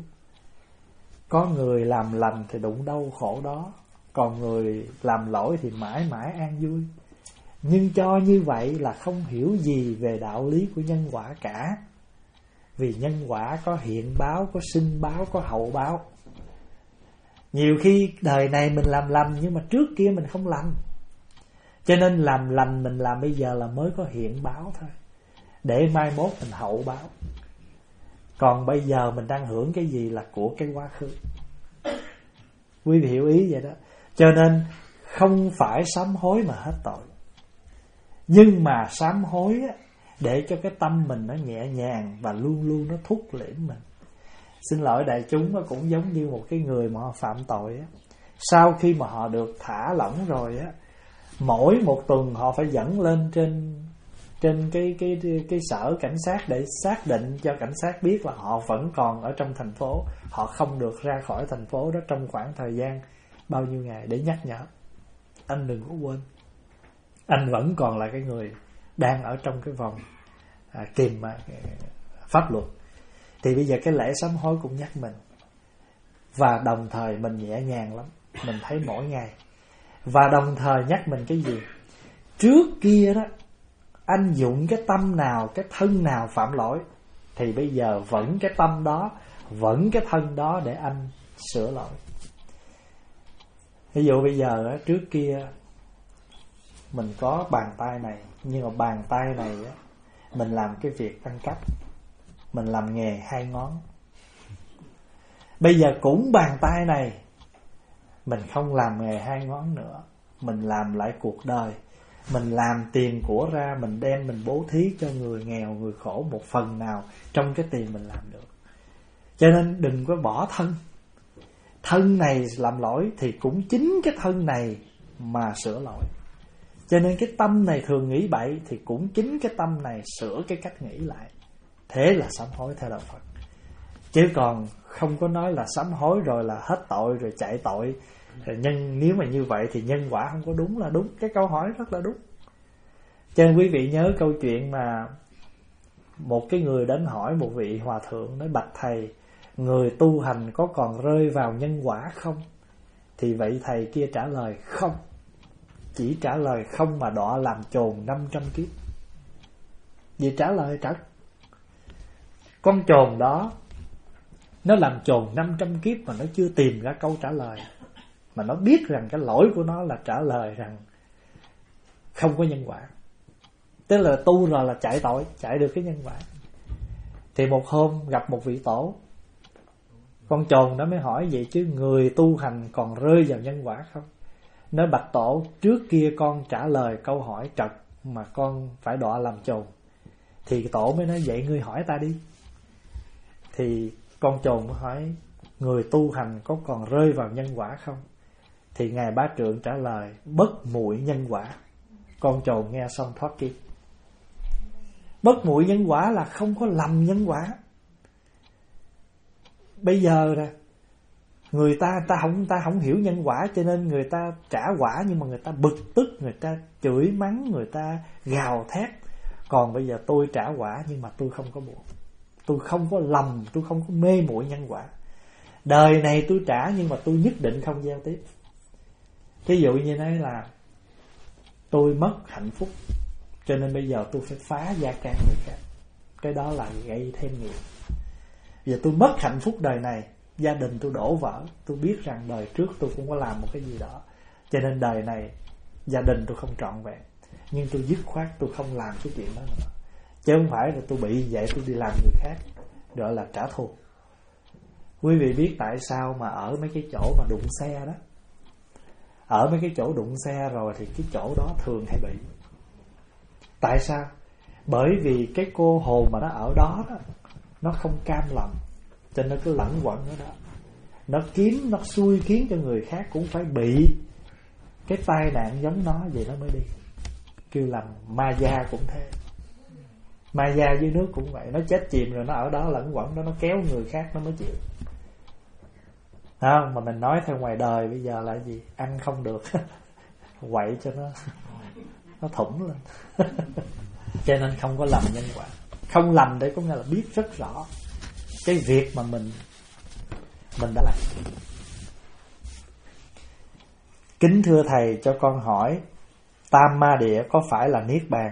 Có người làm lành thì đụng đau khổ đó, còn người làm lỗi thì mãi mãi an vui. Nhưng cho như vậy là không hiểu gì về đạo lý của nhân quả cả. Vì nhân quả có hiện báo, có sinh báo, có hậu báo. Nhiều khi đời này mình làm lành nhưng mà trước kia mình không lành. Cho nên làm lành mình làm bây giờ là mới có hiện báo thôi, để mai mốt mình hậu báo. Còn bây giờ mình đang hưởng cái gì là của cái quá khứ. Quý vị hiểu ý vậy đó. Cho nên không phải sám hối mà hết tội, nhưng mà sám hối á, để cho cái tâm mình nó nhẹ nhàng và luôn luôn nó thúc liễm mình. Xin lỗi đại chúng, nó cũng giống như một cái người mà họ phạm tội á. Sau khi mà họ được thả lỏng rồi á, mỗi một tuần họ phải dẫn lên trên trên cái cái cái sở cảnh sát để xác định cho cảnh sát biết là họ vẫn còn ở trong thành phố, họ không được ra khỏi thành phố đó trong khoảng thời gian bao nhiêu ngày, để nhắc nhở anh đừng có quên, anh vẫn còn là cái người đang ở trong cái vòng à, kìm à, pháp luật. Thì bây giờ cái lễ sám hối cũng nhắc mình, và đồng thời mình nhẹ nhàng lắm, mình thấy mỗi ngày. Và đồng thời nhắc mình cái gì? Trước kia đó anh dụng cái tâm nào, cái thân nào phạm lỗi, thì bây giờ vẫn cái tâm đó, vẫn cái thân đó để anh sửa lỗi. Ví dụ bây giờ trước kia mình có bàn tay này, nhưng mà bàn tay này mình làm cái việc ăn cắp, mình làm nghề hai ngón. Bây giờ cũng bàn tay này mình không làm nghề hai ngón nữa, mình làm lại cuộc đời, mình làm tiền của ra, mình đem mình bố thí cho người nghèo, người khổ một phần nào trong cái tiền mình làm được. Cho nên đừng có bỏ thân. Thân này làm lỗi thì cũng chính cái thân này mà sửa lỗi. Cho nên cái tâm này thường nghĩ bậy thì cũng chính cái tâm này sửa cái cách nghĩ lại. Thế là sám hối theo đạo Phật. Chứ còn không có nói là sám hối rồi là hết tội rồi chạy tội. Rồi nhân nếu mà như vậy thì nhân quả không có đúng là đúng. Cái câu hỏi rất là đúng. Cho nên quý vị nhớ câu chuyện mà một cái người đến hỏi một vị hòa thượng, nói bạch thầy, người tu hành có còn rơi vào nhân quả không? Thì vậy thầy kia trả lời không. Chỉ trả lời không mà đọa làm chồn năm trăm kiếp. Vì trả lời trật. Con chồn đó nó làm chồn năm trăm kiếp mà nó chưa tìm ra câu trả lời. Mà nó biết rằng cái lỗi của nó là trả lời rằng không có nhân quả. Tức là tu rồi là chạy tội, chạy được cái nhân quả. Thì một hôm gặp một vị tổ, con chồn đó mới hỏi vậy chứ người tu hành còn rơi vào nhân quả không? Nói bạch tổ, trước kia con trả lời câu hỏi trật mà con phải đọa làm chồn. Thì tổ mới nói vậy ngươi hỏi ta đi. Thì con chồn mới hỏi người tu hành có còn rơi vào nhân quả không? Thì ngài Bá Trượng trả lời bất muội nhân quả. Con chồn nghe xong thoát kiếp. Bất muội nhân quả là không có lầm nhân quả. Bây giờ nè, người ta ta không ta không hiểu nhân quả cho nên người ta trả quả, nhưng mà người ta bực tức, người ta chửi mắng, người ta gào thét. Còn bây giờ tôi trả quả nhưng mà tôi không có buồn, tôi không có lầm, tôi không có mê muội nhân quả. Đời này tôi trả nhưng mà tôi nhất định không giao tiếp. Ví dụ như nói là tôi mất hạnh phúc cho nên bây giờ tôi phải phá gia can người khác. Cái đó là gây thêm nghiệp. Giờ tôi mất hạnh phúc đời này, gia đình tôi đổ vỡ, tôi biết rằng đời trước tôi cũng có làm một cái gì đó, cho nên đời này gia đình tôi không trọn vẹn, nhưng tôi dứt khoát tôi không làm cái chuyện đó nữa. Chứ không phải là tôi bị vậy tôi đi làm người khác, gọi là trả thù. Quý vị biết tại sao mà ở mấy cái chỗ mà đụng xe đó, ở mấy cái chỗ đụng xe rồi thì cái chỗ đó thường hay bị. Tại sao? Bởi vì cái cô hồn mà nó ở đó, đó nó không cam lòng, cho nên nó cứ lẩn quẩn ở đó. Nó kiếm, nó xui khiến cho người khác cũng phải bị cái tai nạn giống nó, vậy nó mới đi. Kêu là ma gia cũng thế. Ma gia dưới nước cũng vậy. Nó chết chìm rồi nó ở đó lẩn quẩn đó, nó kéo người khác nó mới chịu. Không, mà mình nói theo ngoài đời bây giờ là gì? Ăn không được quậy cho nó nó thủng lên. Cho nên không có lầm nhân quả. Không lầm để có nghĩa là biết rất rõ cái việc mà mình mình đã làm. Kính thưa thầy, cho con hỏi Tam Ma Địa có phải là Niết Bàn?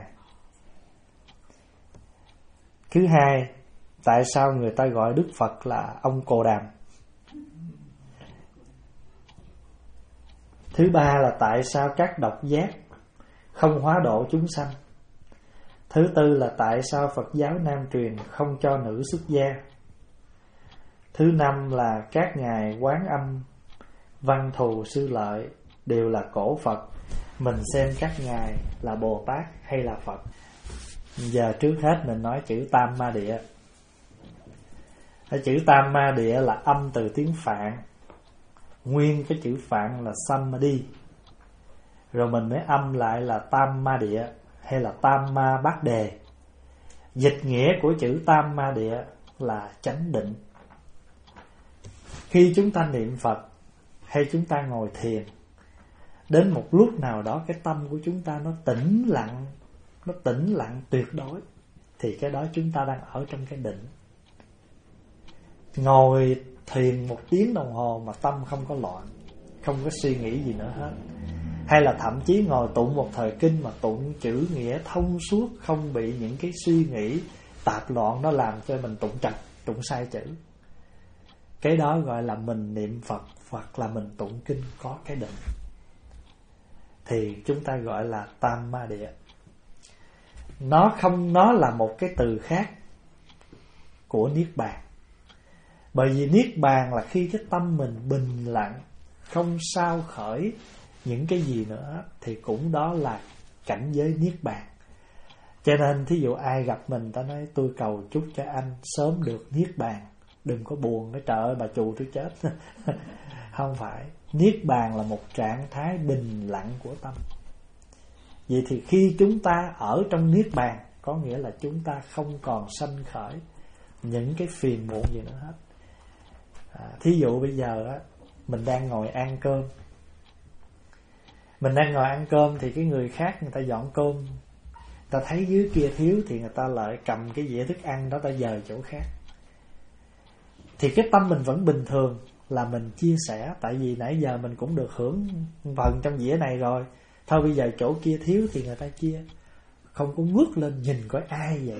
Thứ hai, tại sao người ta gọi Đức Phật là ông Cồ Đàm? Thứ ba là tại sao các độc giác không hóa độ chúng sanh? Thứ tư là tại sao Phật giáo Nam truyền không cho nữ xuất gia? Thứ năm là các ngài Quán Âm, Văn Thù, Sư Lợi đều là cổ Phật. Mình xem các ngài là Bồ Tát hay là Phật? Giờ trước hết mình nói chữ Tam Ma Địa. Cái chữ Tam Ma Địa là âm từ tiếng Phạn. Nguyên cái chữ Phạn là Samadhi. Rồi mình mới âm lại là Tam Ma Địa hay là Tam Ma Bát Đề. Dịch nghĩa của chữ Tam Ma Địa là chánh định. Khi chúng ta niệm Phật hay chúng ta ngồi thiền, đến một lúc nào đó cái tâm của chúng ta nó tĩnh lặng, nó tĩnh lặng tuyệt đối, thì cái đó chúng ta đang ở trong cái định. Ngồi thiền một tiếng đồng hồ mà tâm không có loạn, không có suy nghĩ gì nữa hết. Hay là thậm chí ngồi tụng một thời kinh mà tụng chữ nghĩa thông suốt, không bị những cái suy nghĩ tạp loạn nó làm cho mình tụng trật, tụng sai chữ. Cái đó gọi là mình niệm Phật, hoặc là mình tụng kinh có cái định. Thì chúng ta gọi là Tam Ma Địa. Nó không, nó là một cái từ khác của Niết Bàn. Bởi vì Niết Bàn là khi cái tâm mình bình lặng, không sao khởi những cái gì nữa, thì cũng đó là cảnh giới Niết Bàn. Cho nên thí dụ ai gặp mình, ta nói tôi cầu chúc cho anh sớm được Niết Bàn, đừng có buồn nói trời ơi bà chù tôi chết. Không phải. Niết Bàn là một trạng thái bình lặng của tâm. Vậy thì khi chúng ta ở trong Niết Bàn, có nghĩa là chúng ta không còn sanh khởi những cái phiền muộn gì nữa hết. à, Thí dụ bây giờ á, mình đang ngồi ăn cơm, Mình đang ngồi ăn cơm thì cái người khác người ta dọn cơm, người ta thấy dưới kia thiếu thì người ta lại cầm cái dĩa thức ăn đó ta dời chỗ khác. Thì cái tâm mình vẫn bình thường, là mình chia sẻ. Tại vì nãy giờ mình cũng được hưởng phần trong dĩa này rồi, thôi bây giờ chỗ kia thiếu thì người ta chia. Không có ngước lên nhìn coi ai vậy.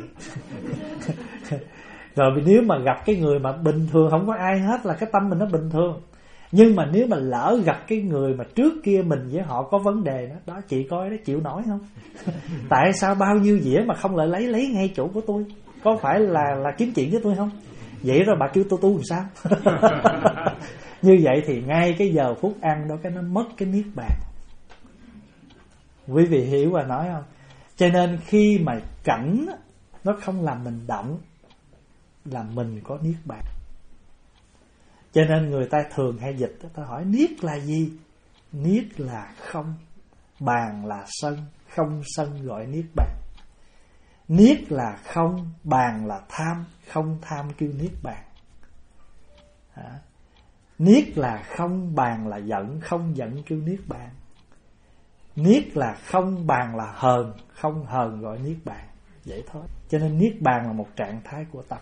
Rồi nếu mà gặp cái người mà bình thường không có ai hết là cái tâm mình nó bình thường. Nhưng mà nếu mà lỡ gặp cái người mà trước kia mình với họ có vấn đề đó, đó chị coi đó, chịu nổi không? Tại sao bao nhiêu dĩa mà không lại lấy lấy ngay chỗ của tôi? Có phải là là kiếm chuyện với tôi không? Vậy rồi bà kêu tôi tu làm sao? Như vậy thì ngay cái giờ phút ăn đó cái nó mất cái niết bàn. Quý vị hiểu và nói không? Cho nên khi mà cảnh nó không làm mình động là mình có niết bàn. Cho nên người ta thường hay dịch, ta hỏi niết là gì? Niết là không, bàn là sân, không sân gọi niết bàn. Niết là không, bàn là tham, không tham kêu niết bàn. à. Niết là không, bàn là giận, không giận kêu niết bàn. Niết là không, bàn là hờn, không hờn gọi niết bàn. Vậy thôi. Cho nên niết bàn là một trạng thái của tâm.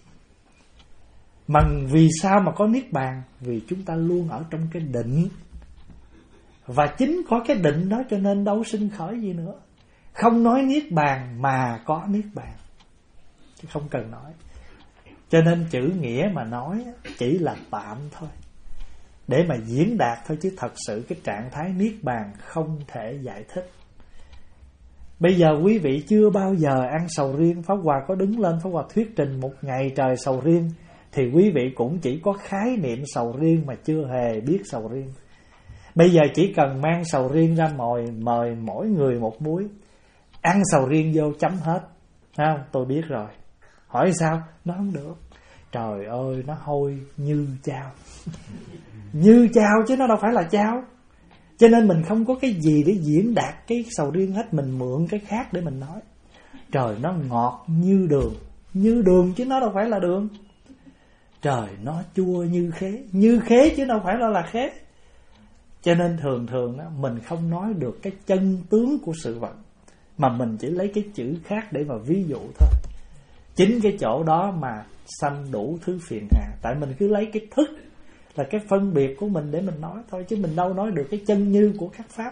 Mà vì sao mà có niết bàn? Vì chúng ta luôn ở trong cái định. Và chính có cái định đó cho nên đâu sinh khởi gì nữa. Không nói niết bàn mà có niết bàn, chứ không cần nói. Cho nên chữ nghĩa mà nói chỉ là tạm thôi, để mà diễn đạt thôi, chứ thật sự cái trạng thái niết bàn không thể giải thích. Bây giờ quý vị chưa bao giờ ăn sầu riêng, Pháp Hòa có đứng lên Pháp Hòa thuyết trình một ngày trời sầu riêng, thì quý vị cũng chỉ có khái niệm sầu riêng mà chưa hề biết sầu riêng. Bây giờ chỉ cần mang sầu riêng ra mời, mời mỗi người một muối, ăn sầu riêng vô chấm hết. Thấy không? Tôi biết rồi. Hỏi sao? Nó không được. Trời ơi, nó hôi như chao. Như chao chứ nó đâu phải là chao. Cho nên mình không có cái gì để diễn đạt cái sầu riêng hết. Mình mượn cái khác để mình nói. Trời, nó ngọt như đường. Như đường chứ nó đâu phải là đường. Trời, nó chua như khế. Như khế chứ đâu phải là là khế. Cho nên thường thường đó, mình không nói được cái chân tướng của sự vật, mà mình chỉ lấy cái chữ khác để mà ví dụ thôi. Chính cái chỗ đó mà sanh đủ thứ phiền hà. Tại mình cứ lấy cái thức là cái phân biệt của mình để mình nói thôi, chứ mình đâu nói được cái chân như của các pháp.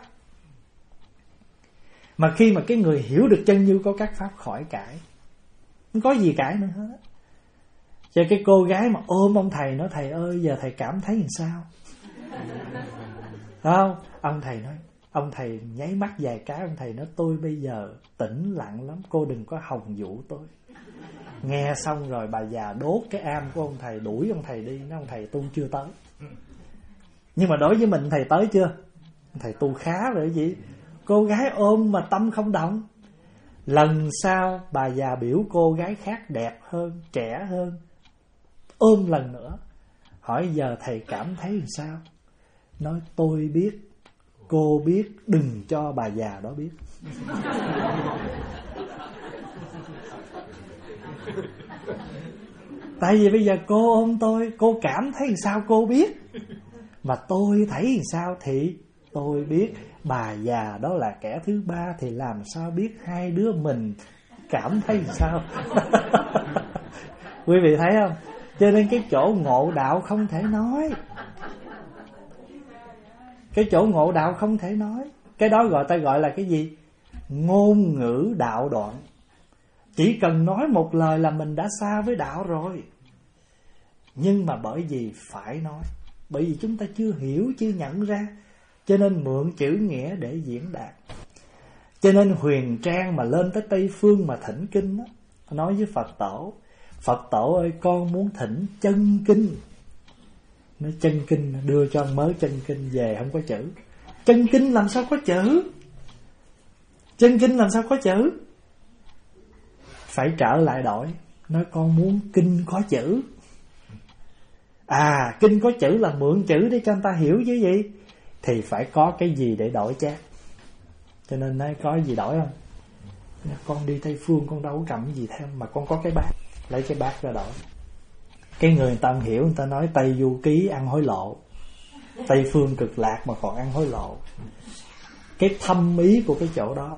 Mà khi mà cái người hiểu được chân như của các pháp khỏi cãi, không có gì cãi nữa hết. Cho cái cô gái mà ôm ông thầy nói: thầy ơi, giờ thầy cảm thấy làm sao? Không, ông thầy nói, ông thầy nháy mắt vài cái, ông thầy nói: tôi bây giờ tĩnh lặng lắm, cô đừng có hòng dụ tôi. Nghe xong rồi bà già đốt cái am của ông thầy, đuổi ông thầy đi. Nói: ông thầy tu chưa tới. Nhưng mà đối với mình thầy tới chưa? Thầy tu khá rồi gì. Cô gái ôm mà tâm không động. Lần sau bà già biểu cô gái khác đẹp hơn, trẻ hơn, ôm lần nữa. Hỏi: giờ thầy cảm thấy làm sao? Nói: tôi biết, cô biết, đừng cho bà già đó biết. Tại vì bây giờ cô ôm tôi, cô cảm thấy làm sao cô biết. Mà tôi thấy làm sao thì tôi biết. Bà già đó là kẻ thứ ba thì làm sao biết hai đứa mình cảm thấy làm sao. Quý vị thấy không? Cho nên cái chỗ ngộ đạo không thể nói. Cái chỗ ngộ đạo không thể nói. Cái đó gọi ta gọi là cái gì? Ngôn ngữ đạo đoạn. Chỉ cần nói một lời là mình đã xa với đạo rồi. Nhưng mà bởi vì phải nói, bởi vì chúng ta chưa hiểu, chưa nhận ra, cho nên mượn chữ nghĩa để diễn đạt. Cho nên Huyền Trang mà lên tới Tây Phương mà thỉnh kinh đó, nói với Phật tổ: Phật tổ ơi, con muốn thỉnh chân kinh. Nói chân kinh, đưa cho ông mới chân kinh về không có chữ. Chân kinh làm sao có chữ? Chân kinh làm sao có chữ? Phải trở lại đổi. Nói: con muốn kinh có chữ. À, kinh có chữ là mượn chữ để cho người ta hiểu chứ gì. Thì phải có cái gì để đổi chác. Cho nên nói có gì đổi không? con đi Tây Phương con đâu có cầm gì theo, mà con có cái bát, lấy cái bát ra đổi. Cái người người ta không hiểu, người ta nói Tây Du Ký ăn hối lộ, Tây Phương Cực Lạc mà còn ăn hối lộ. Cái thâm ý của cái chỗ đó,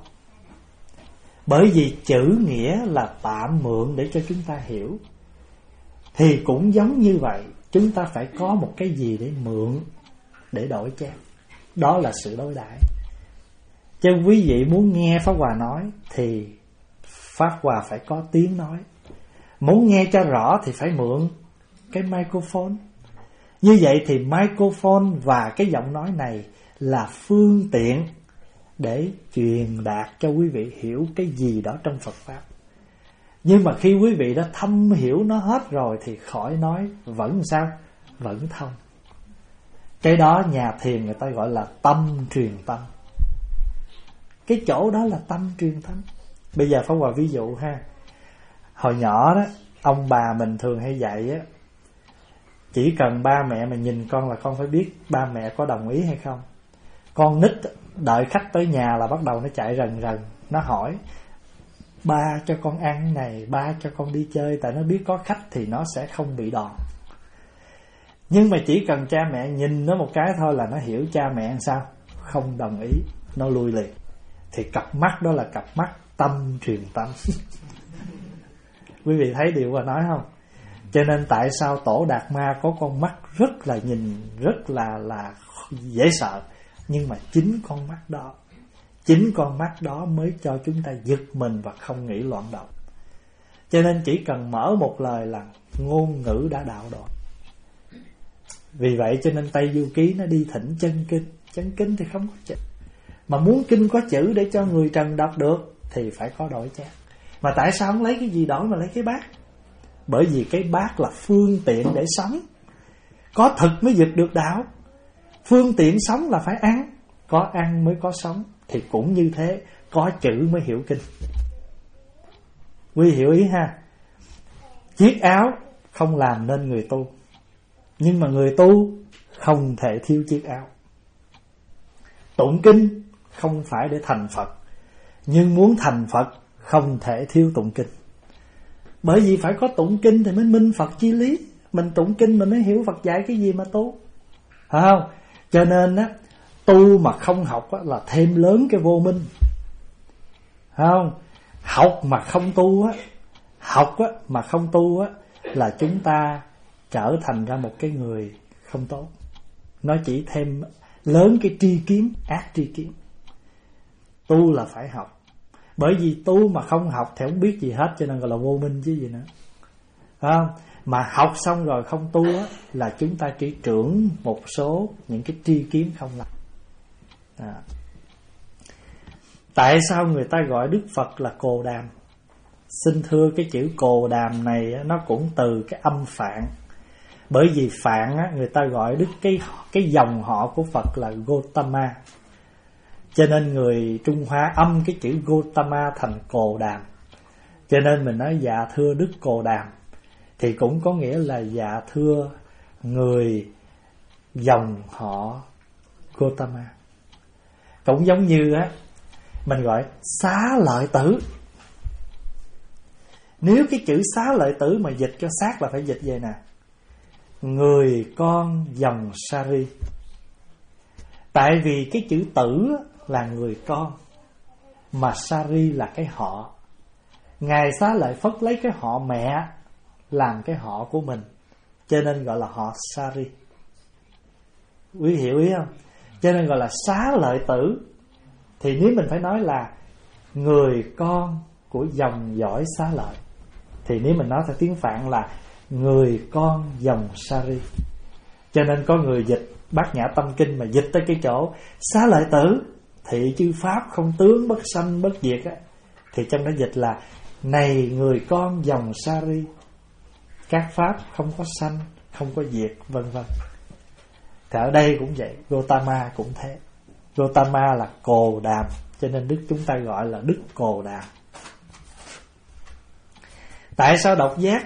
bởi vì chữ nghĩa là tạm mượn để cho chúng ta hiểu, thì cũng giống như vậy, chúng ta phải có một cái gì để mượn, để đổi chác. Đó là sự đối đãi. Chứ quý vị muốn nghe Pháp Hòa nói thì Pháp Hòa phải có tiếng nói. Muốn nghe cho rõ thì phải mượn cái microphone. Như vậy thì microphone và cái giọng nói này là phương tiện để truyền đạt cho quý vị hiểu cái gì đó trong Phật Pháp. Nhưng mà khi quý vị đã thâm hiểu nó hết rồi thì khỏi nói, vẫn sao? Vẫn thông. Cái đó nhà thiền người ta gọi là tâm truyền tâm. Cái chỗ đó là tâm truyền tâm. Bây giờ Pháp Hòa ví dụ ha. Hồi nhỏ đó, ông bà mình thường hay dạy á, chỉ cần ba mẹ mà nhìn con là con phải biết ba mẹ có đồng ý hay không. Con nít đợi khách tới nhà là bắt đầu nó chạy rần rần, nó hỏi ba cho con ăn này, ba cho con đi chơi, tại nó biết có khách thì nó sẽ không bị đòn. Nhưng mà chỉ cần cha mẹ nhìn nó một cái thôi là nó hiểu cha mẹ làm sao, không đồng ý, nó lui liền. Thì cặp mắt đó là cặp mắt tâm truyền tâm. Quý vị thấy điều mà nói không? Cho nên tại sao Tổ Đạt Ma có con mắt rất là nhìn, rất là là dễ sợ. Nhưng mà chính con mắt đó, chính con mắt đó mới cho chúng ta giật mình và không nghĩ loạn động. Cho nên chỉ cần mở một lời là ngôn ngữ đã đạo độ. Vì vậy cho nên Tây Du Ký nó đi thỉnh chân kinh. Chân kinh thì không có chữ, mà muốn kinh có chữ để cho người trần đọc được thì phải có đổi chác. Mà tại sao không lấy cái gì đổi mà lấy cái bát? Bởi vì cái bát là phương tiện để sống. Có thực mới giật được đạo. Phương tiện sống là phải ăn, có ăn mới có sống. Thì cũng như thế, có chữ mới hiểu kinh. Quý hiểu ý ha? Chiếc áo không làm nên người tu, nhưng mà người tu không thể thiếu chiếc áo. Tụng kinh không phải để thành Phật, nhưng muốn thành Phật không thể thiếu tụng kinh. Bởi vì phải có tụng kinh thì mới minh Phật chi lý. Mình tụng kinh mình mới hiểu Phật dạy cái gì mà tu, phải không? Cho nên á, tu mà không học á, là thêm lớn cái vô minh, phải không? Học mà không tu á, học á, mà không tu á, là chúng ta trở thành ra một cái người không tốt. Nó chỉ thêm lớn cái tri kiến, ác tri kiến. Tu là phải học. Bởi vì tu mà không học thì không biết gì hết, cho nên gọi là vô minh chứ gì nữa, phải không? Mà học xong rồi không tu á, là chúng ta chỉ trưởng một số những cái tri kiến không lành. À. Tại sao người ta gọi Đức Phật là Cồ Đàm? Xin thưa, cái chữ Cồ Đàm này nó cũng từ cái âm Phạn. Bởi vì Phạn á, người ta gọi Đức cái cái dòng họ của Phật là Gotama, cho nên người Trung Hoa âm cái chữ Gotama thành Cồ Đàm. Cho nên mình nói dạ thưa Đức Cồ Đàm thì cũng có nghĩa là dạ thưa người dòng họ Gotama. Cũng giống như á, mình gọi Xá Lợi Tử. Nếu cái chữ Xá Lợi Tử mà dịch cho xác là phải dịch về nè, người con dòng Sari. Tại vì cái chữ tử là người con, mà Sari là cái họ. Ngài Xá Lợi Phất lấy cái họ mẹ làm cái họ của mình, cho nên gọi là họ Sari. Quý hiểu ý không? Cho nên gọi là Xá Lợi Tử. Thì nếu mình phải nói là người con của dòng dõi Xá Lợi, thì nếu mình nói theo tiếng Phạn là người con dòng Sari. Cho nên có người dịch Bát Nhã Tâm Kinh mà dịch tới cái chỗ Xá Lợi Tử, thị chư pháp không tướng, bất sanh bất diệt á, thì trong đó dịch là này người con dòng Sari, các pháp không có sanh, không có diệt, vân vân. Thì ở đây cũng vậy, Gotama cũng thế. Gotama là Cồ Đàm, cho nên Đức chúng ta gọi là Đức Cồ Đàm. Tại sao độc giác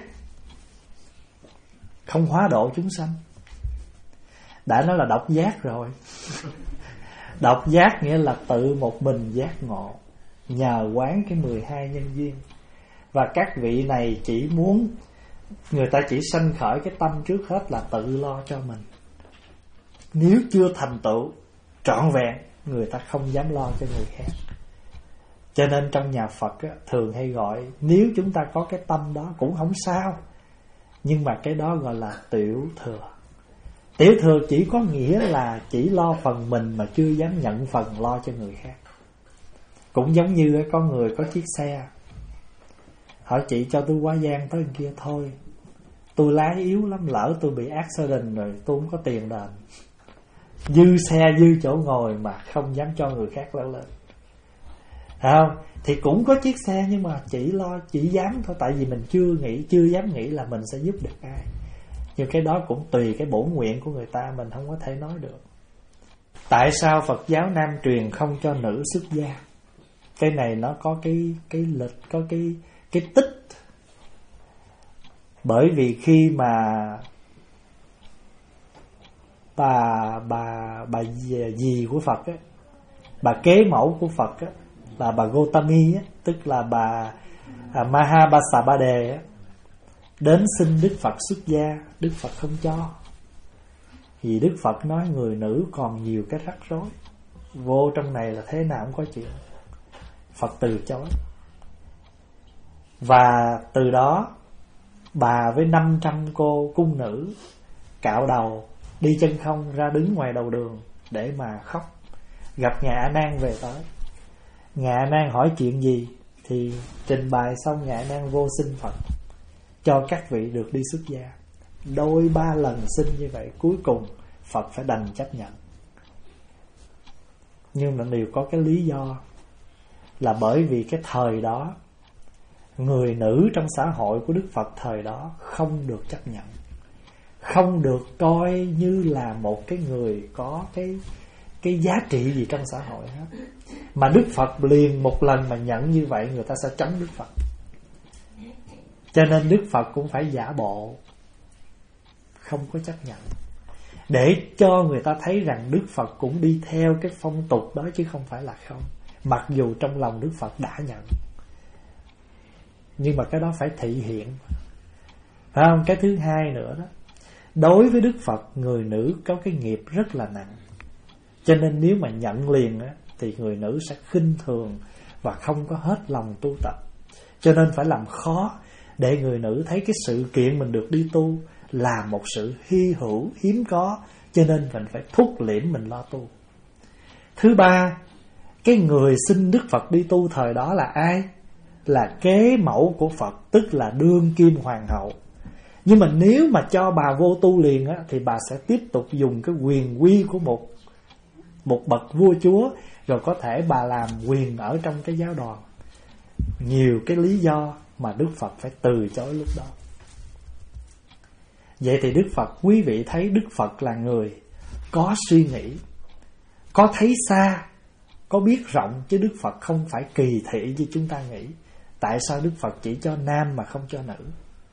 không hóa độ chúng sanh? Đã nói là độc giác rồi. Độc giác nghĩa là tự một mình giác ngộ. nhờ quán cái mười hai nhân duyên. Và các vị này chỉ muốn, người ta chỉ sanh khởi cái tâm trước hết là tự lo cho mình. Nếu chưa thành tựu trọn vẹn, người ta không dám lo cho người khác. Cho nên trong nhà Phật á, thường hay gọi, nếu chúng ta có cái tâm đó cũng không sao, nhưng mà cái đó gọi là tiểu thừa. Tiểu thừa chỉ có nghĩa là chỉ lo phần mình mà chưa dám nhận phần lo cho người khác. Cũng giống như có người có chiếc xe, hỏi chị cho tôi quá gian tới kia thôi, tôi lái yếu lắm, lỡ tôi bị accident rồi tôi không có tiền đền. Dư xe dư chỗ ngồi mà không dám cho người khác leo lên. Thấy không? Thì cũng có chiếc xe nhưng mà chỉ lo, chỉ dám thôi. Tại vì mình chưa nghĩ, chưa dám nghĩ là mình sẽ giúp được ai. Nhưng cái đó cũng tùy cái bổn nguyện của người ta, mình không có thể nói được. Tại sao Phật giáo Nam truyền không cho nữ xuất gia? Cái này nó có cái cái lịch, có cái cái tích. Bởi vì khi mà bà bà bà dì của Phật á, bà kế mẫu của Phật á, là bà Gotami á, tức là bà à, Mahabasabade á, đến xin Đức Phật xuất gia, Đức Phật không cho. Vì Đức Phật nói người nữ còn nhiều cái rắc rối, vô trong này là thế nào cũng có chuyện. Phật từ chối. Và từ đó bà với năm trăm cô cung nữ cạo đầu, đi chân không ra đứng ngoài đầu đường để mà khóc. Gặp Ngài A Nan về tới, Ngài A Nan hỏi chuyện gì thì trình bày xong, Ngài A Nan vô xin Phật cho các vị được đi xuất gia. Đôi ba lần xin như vậy, cuối cùng Phật phải đành chấp nhận. Nhưng mà đều có cái lý do, là bởi vì cái thời đó người nữ trong xã hội của Đức Phật thời đó không được chấp nhận, không được coi như là một cái người có cái cái giá trị gì trong xã hội hết. Mà Đức Phật liền một lần mà nhận như vậy, người ta sẽ chống Đức Phật. Cho nên Đức Phật cũng phải giả bộ không có chấp nhận, để cho người ta thấy rằng Đức Phật cũng đi theo cái phong tục đó chứ không phải là không. Mặc dù trong lòng Đức Phật đã nhận, nhưng mà cái đó phải thị hiện, phải không? Cái thứ hai nữa đó, đối với Đức Phật, người nữ có cái nghiệp rất là nặng. Cho nên nếu mà nhận liền á, thì người nữ sẽ khinh thường và không có hết lòng tu tập. Cho nên phải làm khó để người nữ thấy cái sự kiện mình được đi tu là một sự hy hữu, hiếm có. Cho nên mình phải thúc liễm mình lo tu. Thứ ba, cái người xin Đức Phật đi tu thời đó là ai? Là kế mẫu của Phật, tức là đương kim hoàng hậu. Nhưng mà nếu mà cho bà vô tu liền á, thì bà sẽ tiếp tục dùng cái quyền quy của một một bậc vua chúa, rồi có thể bà làm quyền ở trong cái giáo đoàn. Nhiều cái lý do mà Đức Phật phải từ chối lúc đó. Vậy thì Đức Phật, quý vị thấy Đức Phật là người có suy nghĩ, có thấy xa, có biết rộng, chứ Đức Phật không phải kỳ thị như chúng ta nghĩ. Tại sao Đức Phật chỉ cho nam mà không cho nữ?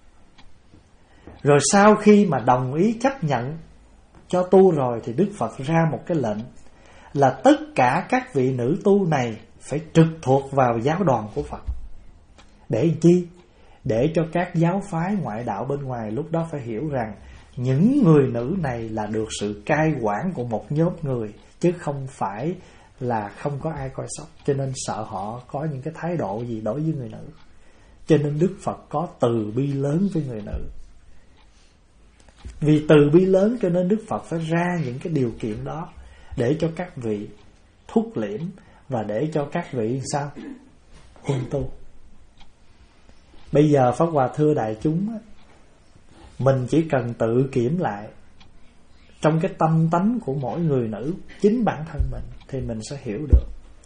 Rồi sau khi mà đồng ý chấp nhận cho tu rồi, thì Đức Phật ra một cái lệnh là tất cả các vị nữ tu này phải trực thuộc vào giáo đoàn của Phật. Để chi? Để cho các giáo phái ngoại đạo bên ngoài lúc đó phải hiểu rằng những người nữ này là được sự cai quản của một nhóm người, chứ không phải là không có ai coi sóc. Cho nên sợ họ có những cái thái độ gì đối với người nữ. Cho nên Đức Phật có từ bi lớn với người nữ. Vì từ bi lớn cho nên Đức Phật phải ra những cái điều kiện đó để cho các vị thúc liễm và để cho các vị sao? Huân tu. Bây giờ Pháp Hòa thưa đại chúng, mình chỉ cần tự kiểm lại trong cái tâm tánh của mỗi người nữ, chính bản thân mình, thì mình sẽ hiểu được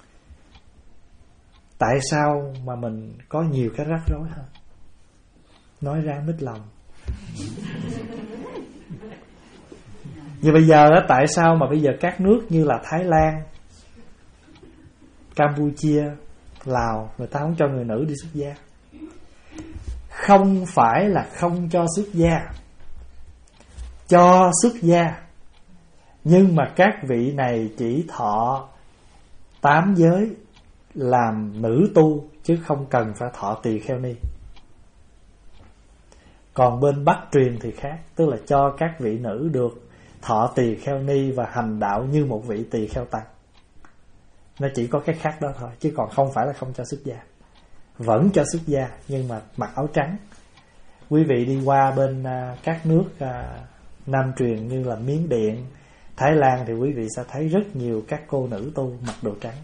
tại sao mà mình có nhiều cái rắc rối hơn. Nói ra mít lòng. Vậy bây giờ đó, tại sao mà bây giờ các nước như là Thái Lan, Campuchia, Lào, người ta không cho người nữ đi xuất gia? Không phải là không cho xuất gia, cho xuất gia, nhưng mà các vị này chỉ thọ tám giới làm nữ tu, chứ không cần phải thọ tỳ kheo ni. Còn bên Bắc truyền thì khác, tức là cho các vị nữ được thọ tỳ kheo ni và hành đạo như một vị tỳ kheo tăng. Nó chỉ có cái khác đó thôi, chứ còn không phải là không cho xuất gia. Vẫn cho xuất gia nhưng mà mặc áo trắng. Quý vị đi qua bên uh, các nước uh, Nam truyền như là Miến Điện, Thái Lan thì quý vị sẽ thấy rất nhiều các cô nữ tu mặc đồ trắng,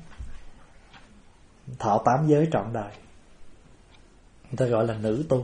thọ tám giới trọn đời. Người ta gọi là nữ tu.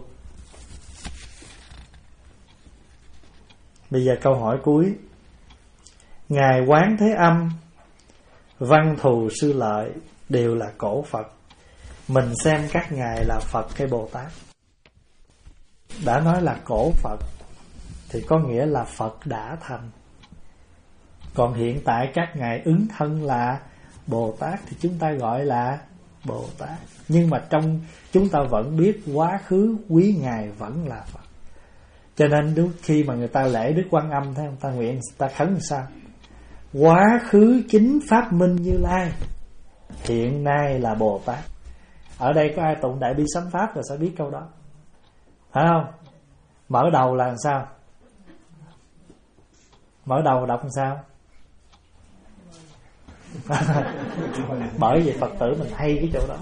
Bây giờ câu hỏi cuối. Ngài Quán Thế Âm, Văn Thù Sư Lợi đều là cổ Phật. Mình xem các ngài là Phật hay Bồ Tát? Đã nói là cổ Phật thì có nghĩa là Phật đã thành. Còn hiện tại các ngài ứng thân là Bồ Tát thì chúng ta gọi là Bồ Tát. Nhưng mà trong chúng ta vẫn biết quá khứ quý ngài vẫn là Phật. Cho nên lúc khi mà người ta lễ Đức Quan Âm, thấy không, ta nguyện, ta khấn làm sao? Quá khứ chính Pháp Minh Như Lai, hiện nay là Bồ Tát. Ở đây có ai tụng Đại Bi Sám Pháp rồi sẽ biết câu đó, phải không? Mở đầu là làm sao? Mở đầu đọc làm sao? Bởi vì Phật tử mình hay cái chỗ đó.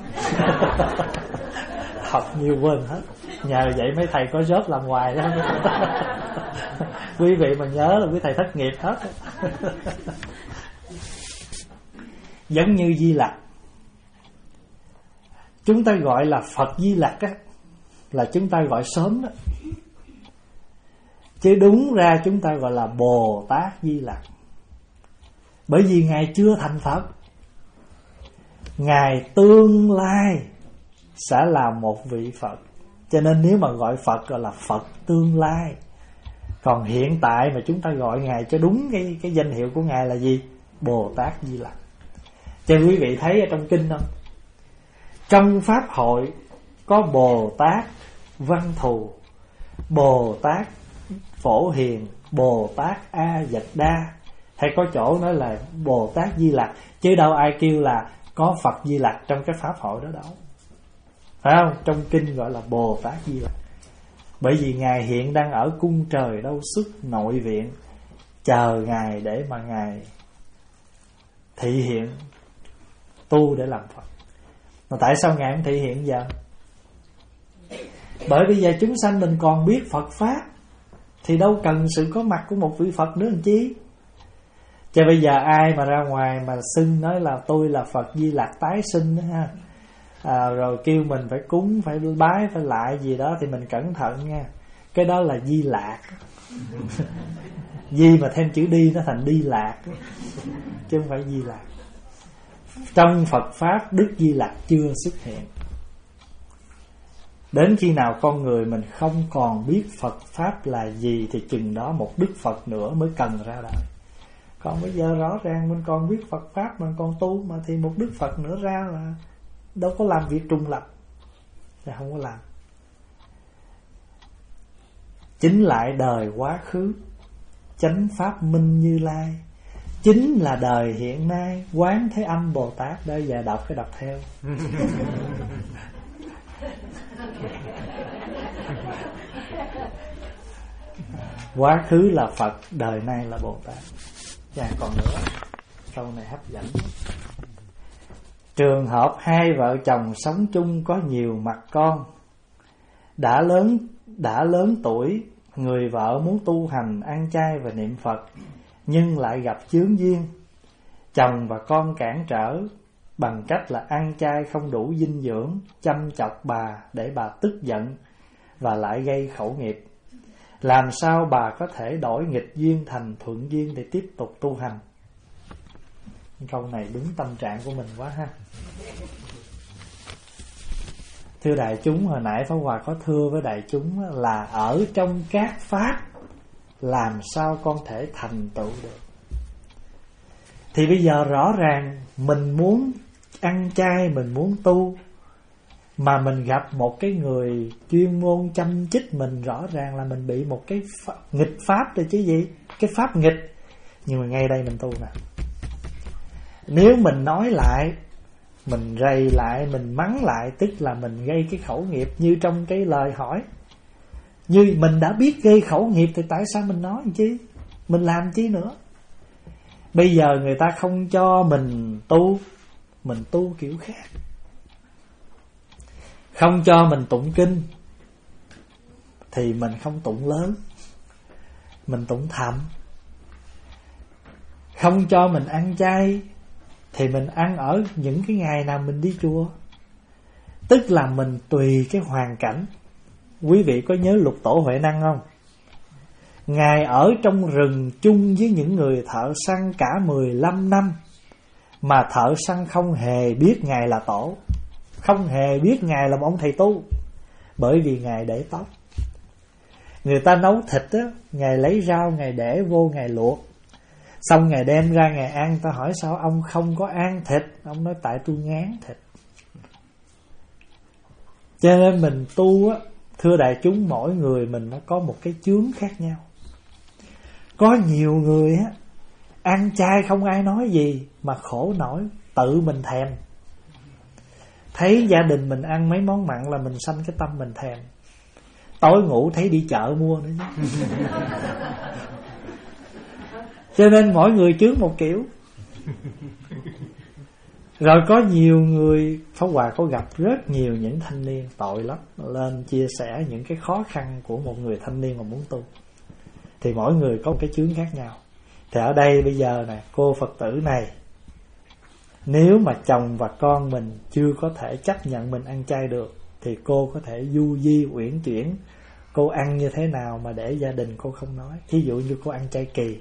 Học nhiều quên hết. Nhờ vậy mấy thầy có job làm hoài đó. Quý vị mà nhớ là quý thầy thất nghiệp hết. Giống như Di Lặc, chúng ta gọi là Phật Di Lặc á, là chúng ta gọi sớm đó. Chứ đúng ra chúng ta gọi là Bồ Tát Di Lặc. Bởi vì ngài chưa thành Phật, ngài tương lai sẽ là một vị Phật. Cho nên nếu mà gọi Phật gọi là Phật tương lai. Còn hiện tại mà chúng ta gọi ngài cho đúng cái, cái danh hiệu của ngài là gì? Bồ Tát Di Lặc. Cho quý vị thấy ở trong kinh không? Trong Pháp hội có Bồ Tát Văn Thù, Bồ Tát Phổ Hiền, Bồ Tát A Dật Đa, hay có chỗ nói là Bồ Tát Di Lặc. Chứ đâu ai kêu là có Phật Di Lặc trong cái Pháp hội đó đâu, phải không? Trong kinh gọi là Bồ Tát Di Lặc. Bởi vì ngài hiện đang ở cung trời đâu xuất nội viện, chờ ngài để mà ngài thị hiện tu để làm Phật. Mà tại sao ngài không thị hiện giờ? Bởi vì giờ chúng sanh mình còn biết Phật Pháp thì đâu cần sự có mặt của một vị Phật nữa làm chi. Cho bây giờ ai mà ra ngoài mà xưng nói là tôi là Phật Di Lặc tái sinh đó ha, à, rồi kêu mình phải cúng, phải bái, phải lại gì đó thì mình cẩn thận nha. Cái đó là Di Lạc. Di mà thêm chữ đi nó thành Đi Lạc, chứ không phải Di Lạc. Trong Phật Pháp Đức Di Lặc chưa xuất hiện. Đến khi nào con người mình không còn biết Phật Pháp là gì thì chừng đó một Đức Phật nữa mới cần ra đời. Còn bây giờ rõ ràng mình còn biết Phật Pháp, mình còn tu mà, thì một Đức Phật nữa ra là đâu có làm việc trùng lập, là không có làm. Chính lại đời quá khứ chánh Pháp Minh Như Lai, chính là đời hiện nay Quán Thế Âm Bồ Tát. Đây giờ đọc cái đọc theo. Quá khứ là Phật, đời nay là Bồ Tát. Và còn nữa, câu này hấp dẫn. Trường hợp hai vợ chồng sống chung có nhiều mặt con, đã lớn đã lớn tuổi, người vợ muốn tu hành ăn chay và niệm Phật, nhưng lại gặp chướng duyên. Chồng và con cản trở bằng cách là ăn chay không đủ dinh dưỡng, chăm chọc bà để bà tức giận và lại gây khẩu nghiệp. Làm sao bà có thể đổi nghịch duyên thành thuận duyên để tiếp tục tu hành? Câu này đúng tâm trạng của mình quá ha. Thưa đại chúng, hồi nãy Pháp Hòa có thưa với đại chúng là ở trong các pháp làm sao con thể thành tựu được. Thì bây giờ rõ ràng mình muốn ăn chay, mình muốn tu, mà mình gặp một cái người chuyên môn chăm chích mình, rõ ràng là mình bị một cái pháp, nghịch pháp rồi chứ gì, cái pháp nghịch. Nhưng mà ngay đây mình tu nè, nếu mình nói lại mình rầy lại, mình mắng lại, tức là mình gây cái khẩu nghiệp. Như trong cái lời hỏi, như mình đã biết gây khẩu nghiệp thì tại sao mình nói làm chi, mình làm chi nữa. Bây giờ người ta không cho mình tu, mình tu kiểu khác. Không cho mình tụng kinh thì mình không tụng lớn, mình tụng thầm. Không cho mình ăn chay thì mình ăn ở những cái ngày nào mình đi chùa. Tức là mình tùy cái hoàn cảnh. Quý vị có nhớ Lục Tổ Huệ Năng không? Ngài ở trong rừng chung với những người thợ săn cả mười lăm năm, mà thợ săn không hề biết Ngài là tổ, không hề biết Ngài là một ông thầy tu. Bởi vì Ngài để tóc. Người ta nấu thịt á, Ngài lấy rau Ngài để vô Ngài luộc, xong Ngài đem ra Ngài ăn. Ta hỏi sao ông không có ăn thịt? Ông nói tại tôi ngán thịt. Cho nên mình tu á, thưa đại chúng, mỗi người mình nó có một cái chướng khác nhau. Có nhiều người á, ăn chay không ai nói gì mà khổ nổi, tự mình thèm. Thấy gia đình mình ăn mấy món mặn là mình sanh cái tâm mình thèm. Tối ngủ thấy đi chợ mua nữa chứ. Cho nên mỗi người chướng một kiểu. Rồi có nhiều người, Pháp Hòa có gặp rất nhiều những thanh niên tội lắm, lên chia sẻ những cái khó khăn của một người thanh niên mà muốn tu. Thì mỗi người có một cái chướng khác nhau. Thì ở đây bây giờ nè, cô Phật tử này, nếu mà chồng và con mình chưa có thể chấp nhận mình ăn chay được, thì cô có thể du di uyển chuyển, cô ăn như thế nào mà để gia đình cô không nói. Thí dụ như cô ăn chay kỳ,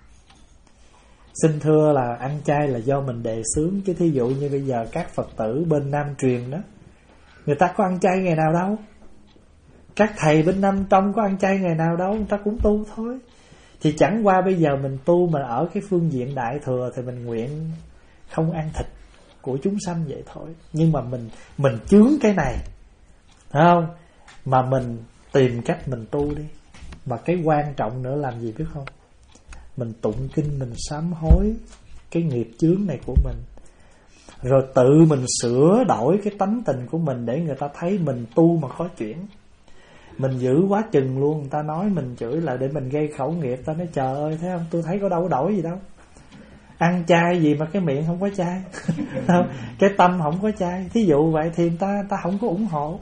xin thưa là ăn chay là do mình đề xướng. Chứ thí dụ như bây giờ các Phật tử bên Nam truyền đó, người ta có ăn chay ngày nào đâu. Các thầy bên Nam Tông có ăn chay ngày nào đâu, người ta cũng tu thôi. Thì chẳng qua bây giờ mình tu mà ở cái phương diện đại thừa thì mình nguyện không ăn thịt của chúng sanh vậy thôi. Nhưng mà mình mình chướng cái này, thấy không? Mà mình tìm cách mình tu đi. Mà cái quan trọng nữa làm gì biết không? Mình tụng kinh, mình sám hối cái nghiệp chướng này của mình, rồi tự mình sửa đổi cái tánh tình của mình để người ta thấy mình tu mà khó chuyển. Mình giữ quá chừng luôn, người ta nói mình chửi lại để mình gây khẩu nghiệp. Ta nói trời ơi, thấy không, tôi thấy có đâu có đổi gì đâu. Ăn chay gì mà cái miệng không có chay. Không? Cái tâm không có chay. Thí dụ vậy thì ta ta không có ủng hộ.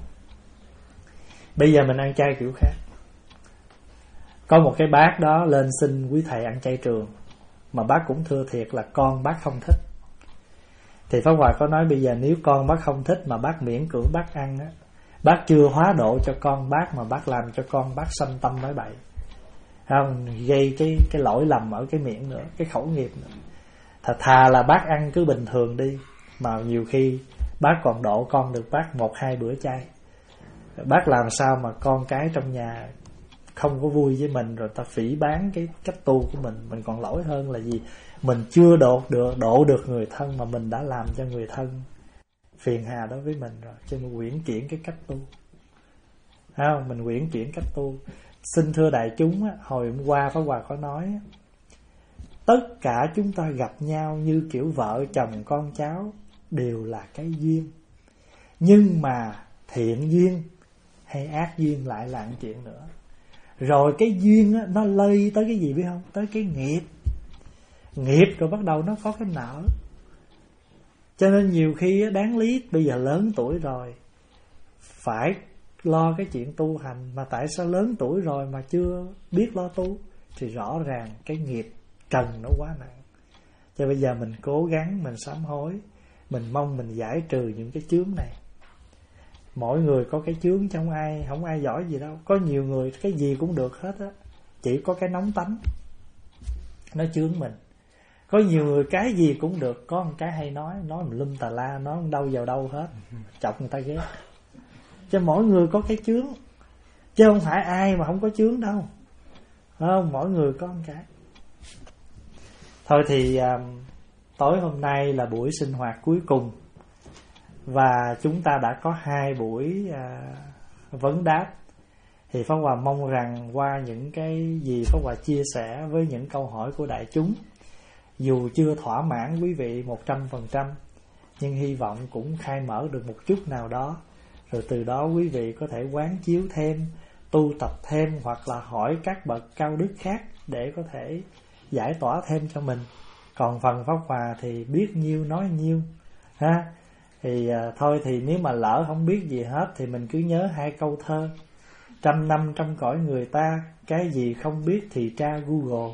Bây giờ mình ăn chay kiểu khác. Có một cái bác đó lên xin quý thầy ăn chay trường, mà bác cũng thưa thiệt là con bác không thích. Thì Pháp Hòa có nói bây giờ nếu con bác không thích mà bác miễn cưỡng bác ăn á, bác chưa hóa độ cho con bác mà bác làm cho con bác sanh tâm nói bậy, không, gây cái cái lỗi lầm ở cái miệng nữa, cái khẩu nghiệp nữa. Thà, thà là bác ăn cứ bình thường đi, mà nhiều khi bác còn độ con được bác một hai bữa chay. Bác làm sao mà con cái trong nhà không có vui với mình, rồi ta phỉ báng cái cách tu của mình. Mình còn lỗi hơn là gì? Mình chưa độ được, độ được người thân mà mình đã làm cho người thân phiền hà đối với mình rồi. Cho nên quyển chuyển cái cách tu, không? Mình quyển chuyển cách tu. Xin thưa đại chúng á, hồi hôm qua Pháp Hòa có nói, tất cả chúng ta gặp nhau như kiểu vợ chồng con cháu đều là cái duyên. Nhưng mà thiện duyên hay ác duyên lại là một chuyện nữa. Rồi cái duyên á, nó lây tới cái gì biết không? Tới cái nghiệp. Nghiệp rồi bắt đầu nó có cái nợ. Cho nên nhiều khi á, đáng lý bây giờ lớn tuổi rồi phải lo cái chuyện tu hành, mà tại sao lớn tuổi rồi mà chưa biết lo tu? Thì rõ ràng cái nghiệp trần nó quá nặng. Cho bây giờ mình cố gắng, mình sám hối, mình mong mình giải trừ những cái chướng này. Mỗi người có cái chướng, chứ không ai, không ai giỏi gì đâu. Có nhiều người cái gì cũng được hết á, chỉ có cái nóng tánh nó chướng mình. Có nhiều người cái gì cũng được, có một cái hay nói, nói mình lum tà la, nói đâu vào đâu hết, chọc người ta ghét. Cho mỗi người có cái chướng, chứ không phải ai mà không có chướng đâu, không? Mỗi người có một cái. Thôi thì à, tối hôm nay là buổi sinh hoạt cuối cùng, và chúng ta đã có hai buổi à, vấn đáp. Thì Pháp Hòa mong rằng qua những cái gì Pháp Hòa chia sẻ với những câu hỏi của đại chúng, dù chưa thỏa mãn quý vị một trăm phần trăm, nhưng hy vọng cũng khai mở được một chút nào đó. Rồi từ đó quý vị có thể quán chiếu thêm, tu tập thêm, hoặc là hỏi các bậc cao đức khác để có thể giải tỏa thêm cho mình. Còn phần Pháp Hòa thì biết nhiêu nói nhiêu ha. Thì à, thôi thì nếu mà lỡ không biết gì hết thì mình cứ nhớ hai câu thơ: trăm năm trong cõi người ta, cái gì không biết thì tra Google.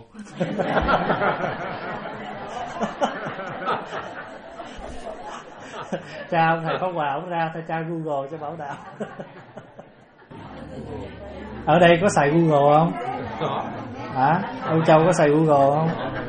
Tra ông thầy Pháp Hòa ông ra, ta tra Google cho bảo đạo. Ở đây có xài Google không? Hả? Âu Châu có xài Google không?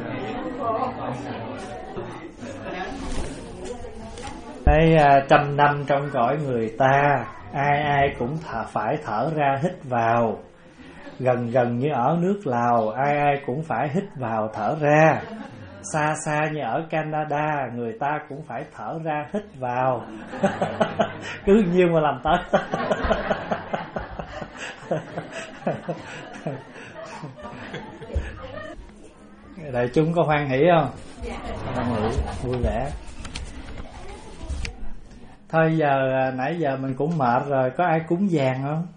Đây, trăm năm trong cõi người ta, ai ai cũng thở, phải thở ra hít vào. Gần gần như ở nước Lào, ai ai cũng phải hít vào thở ra. Xa xa như ở Canada, người ta cũng phải thở ra hít vào. Cứ nhiêu mà làm tới. Đại chúng có hoan hỷ không? Hoan hỷ, vui vẻ. Thôi giờ nãy giờ mình cũng mệt rồi, có ai cúng vàng không?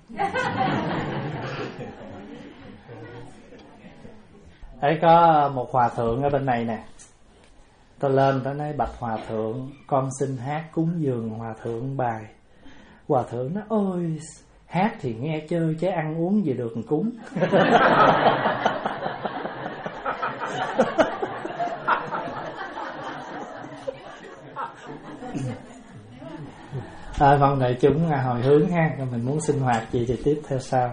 Đấy, có một hòa thượng ở bên này nè. Tôi lên tôi nói: bạch hòa thượng, con xin hát cúng dường hòa thượng bài. Hòa thượng nói: ôi, hát thì nghe chơi chứ ăn uống gì được cúng. À, con đại chúng hồi hướng ha, mình muốn sinh hoạt gì thì tiếp theo sau.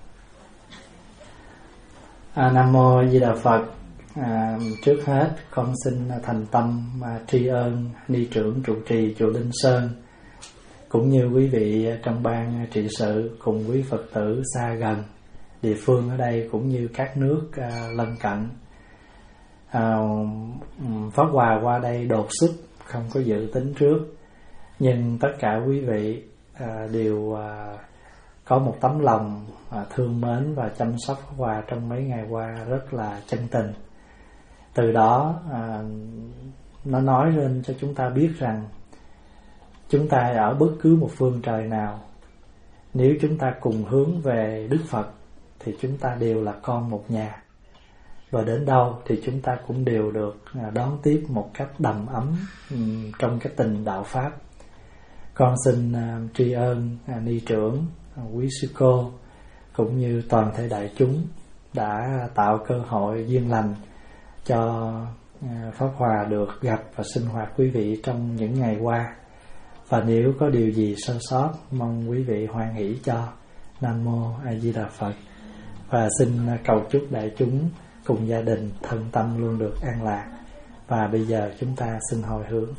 À, Nam Mô Di Đà Phật. À, trước hết con xin thành tâm mà tri ân ni trưởng trụ trì chùa Linh Sơn, cũng như quý vị trong ban trị sự, cùng quý Phật tử xa gần địa phương ở đây cũng như các nước à, lân cận. À, Pháp Hòa qua đây đột xuất, không có dự tính trước, nhưng tất cả quý vị à, đều à, có một tấm lòng à, thương mến và chăm sóc Pháp Hòa trong mấy ngày qua rất là chân tình. Từ đó à, nó nói lên cho chúng ta biết rằng chúng ta ở bất cứ một phương trời nào, nếu chúng ta cùng hướng về Đức Phật thì chúng ta đều là con một nhà, và đến đâu thì chúng ta cũng đều được đón tiếp một cách đầm ấm um, trong cái tình đạo Pháp. Con xin uh, tri ân uh, ni trưởng, uh, quý sư cô cũng như toàn thể đại chúng đã tạo cơ hội duyên lành cho uh, Pháp Hòa được gặp và sinh hoạt quý vị trong những ngày qua. Và nếu có điều gì sơ sót, mong quý vị hoan hỷ cho. Nam Mô A Di Đà Phật. Và xin cầu chúc đại chúng cùng gia đình thân tâm luôn được an lạc. Và bây giờ chúng ta xin hồi hướng.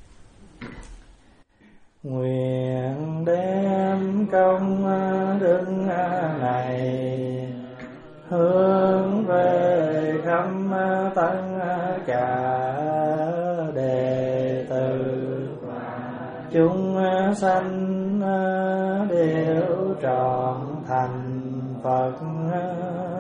Nguyện đem công đức này hướng về khắp tất cả đệ tử chúng sanh đều trọn thành Phật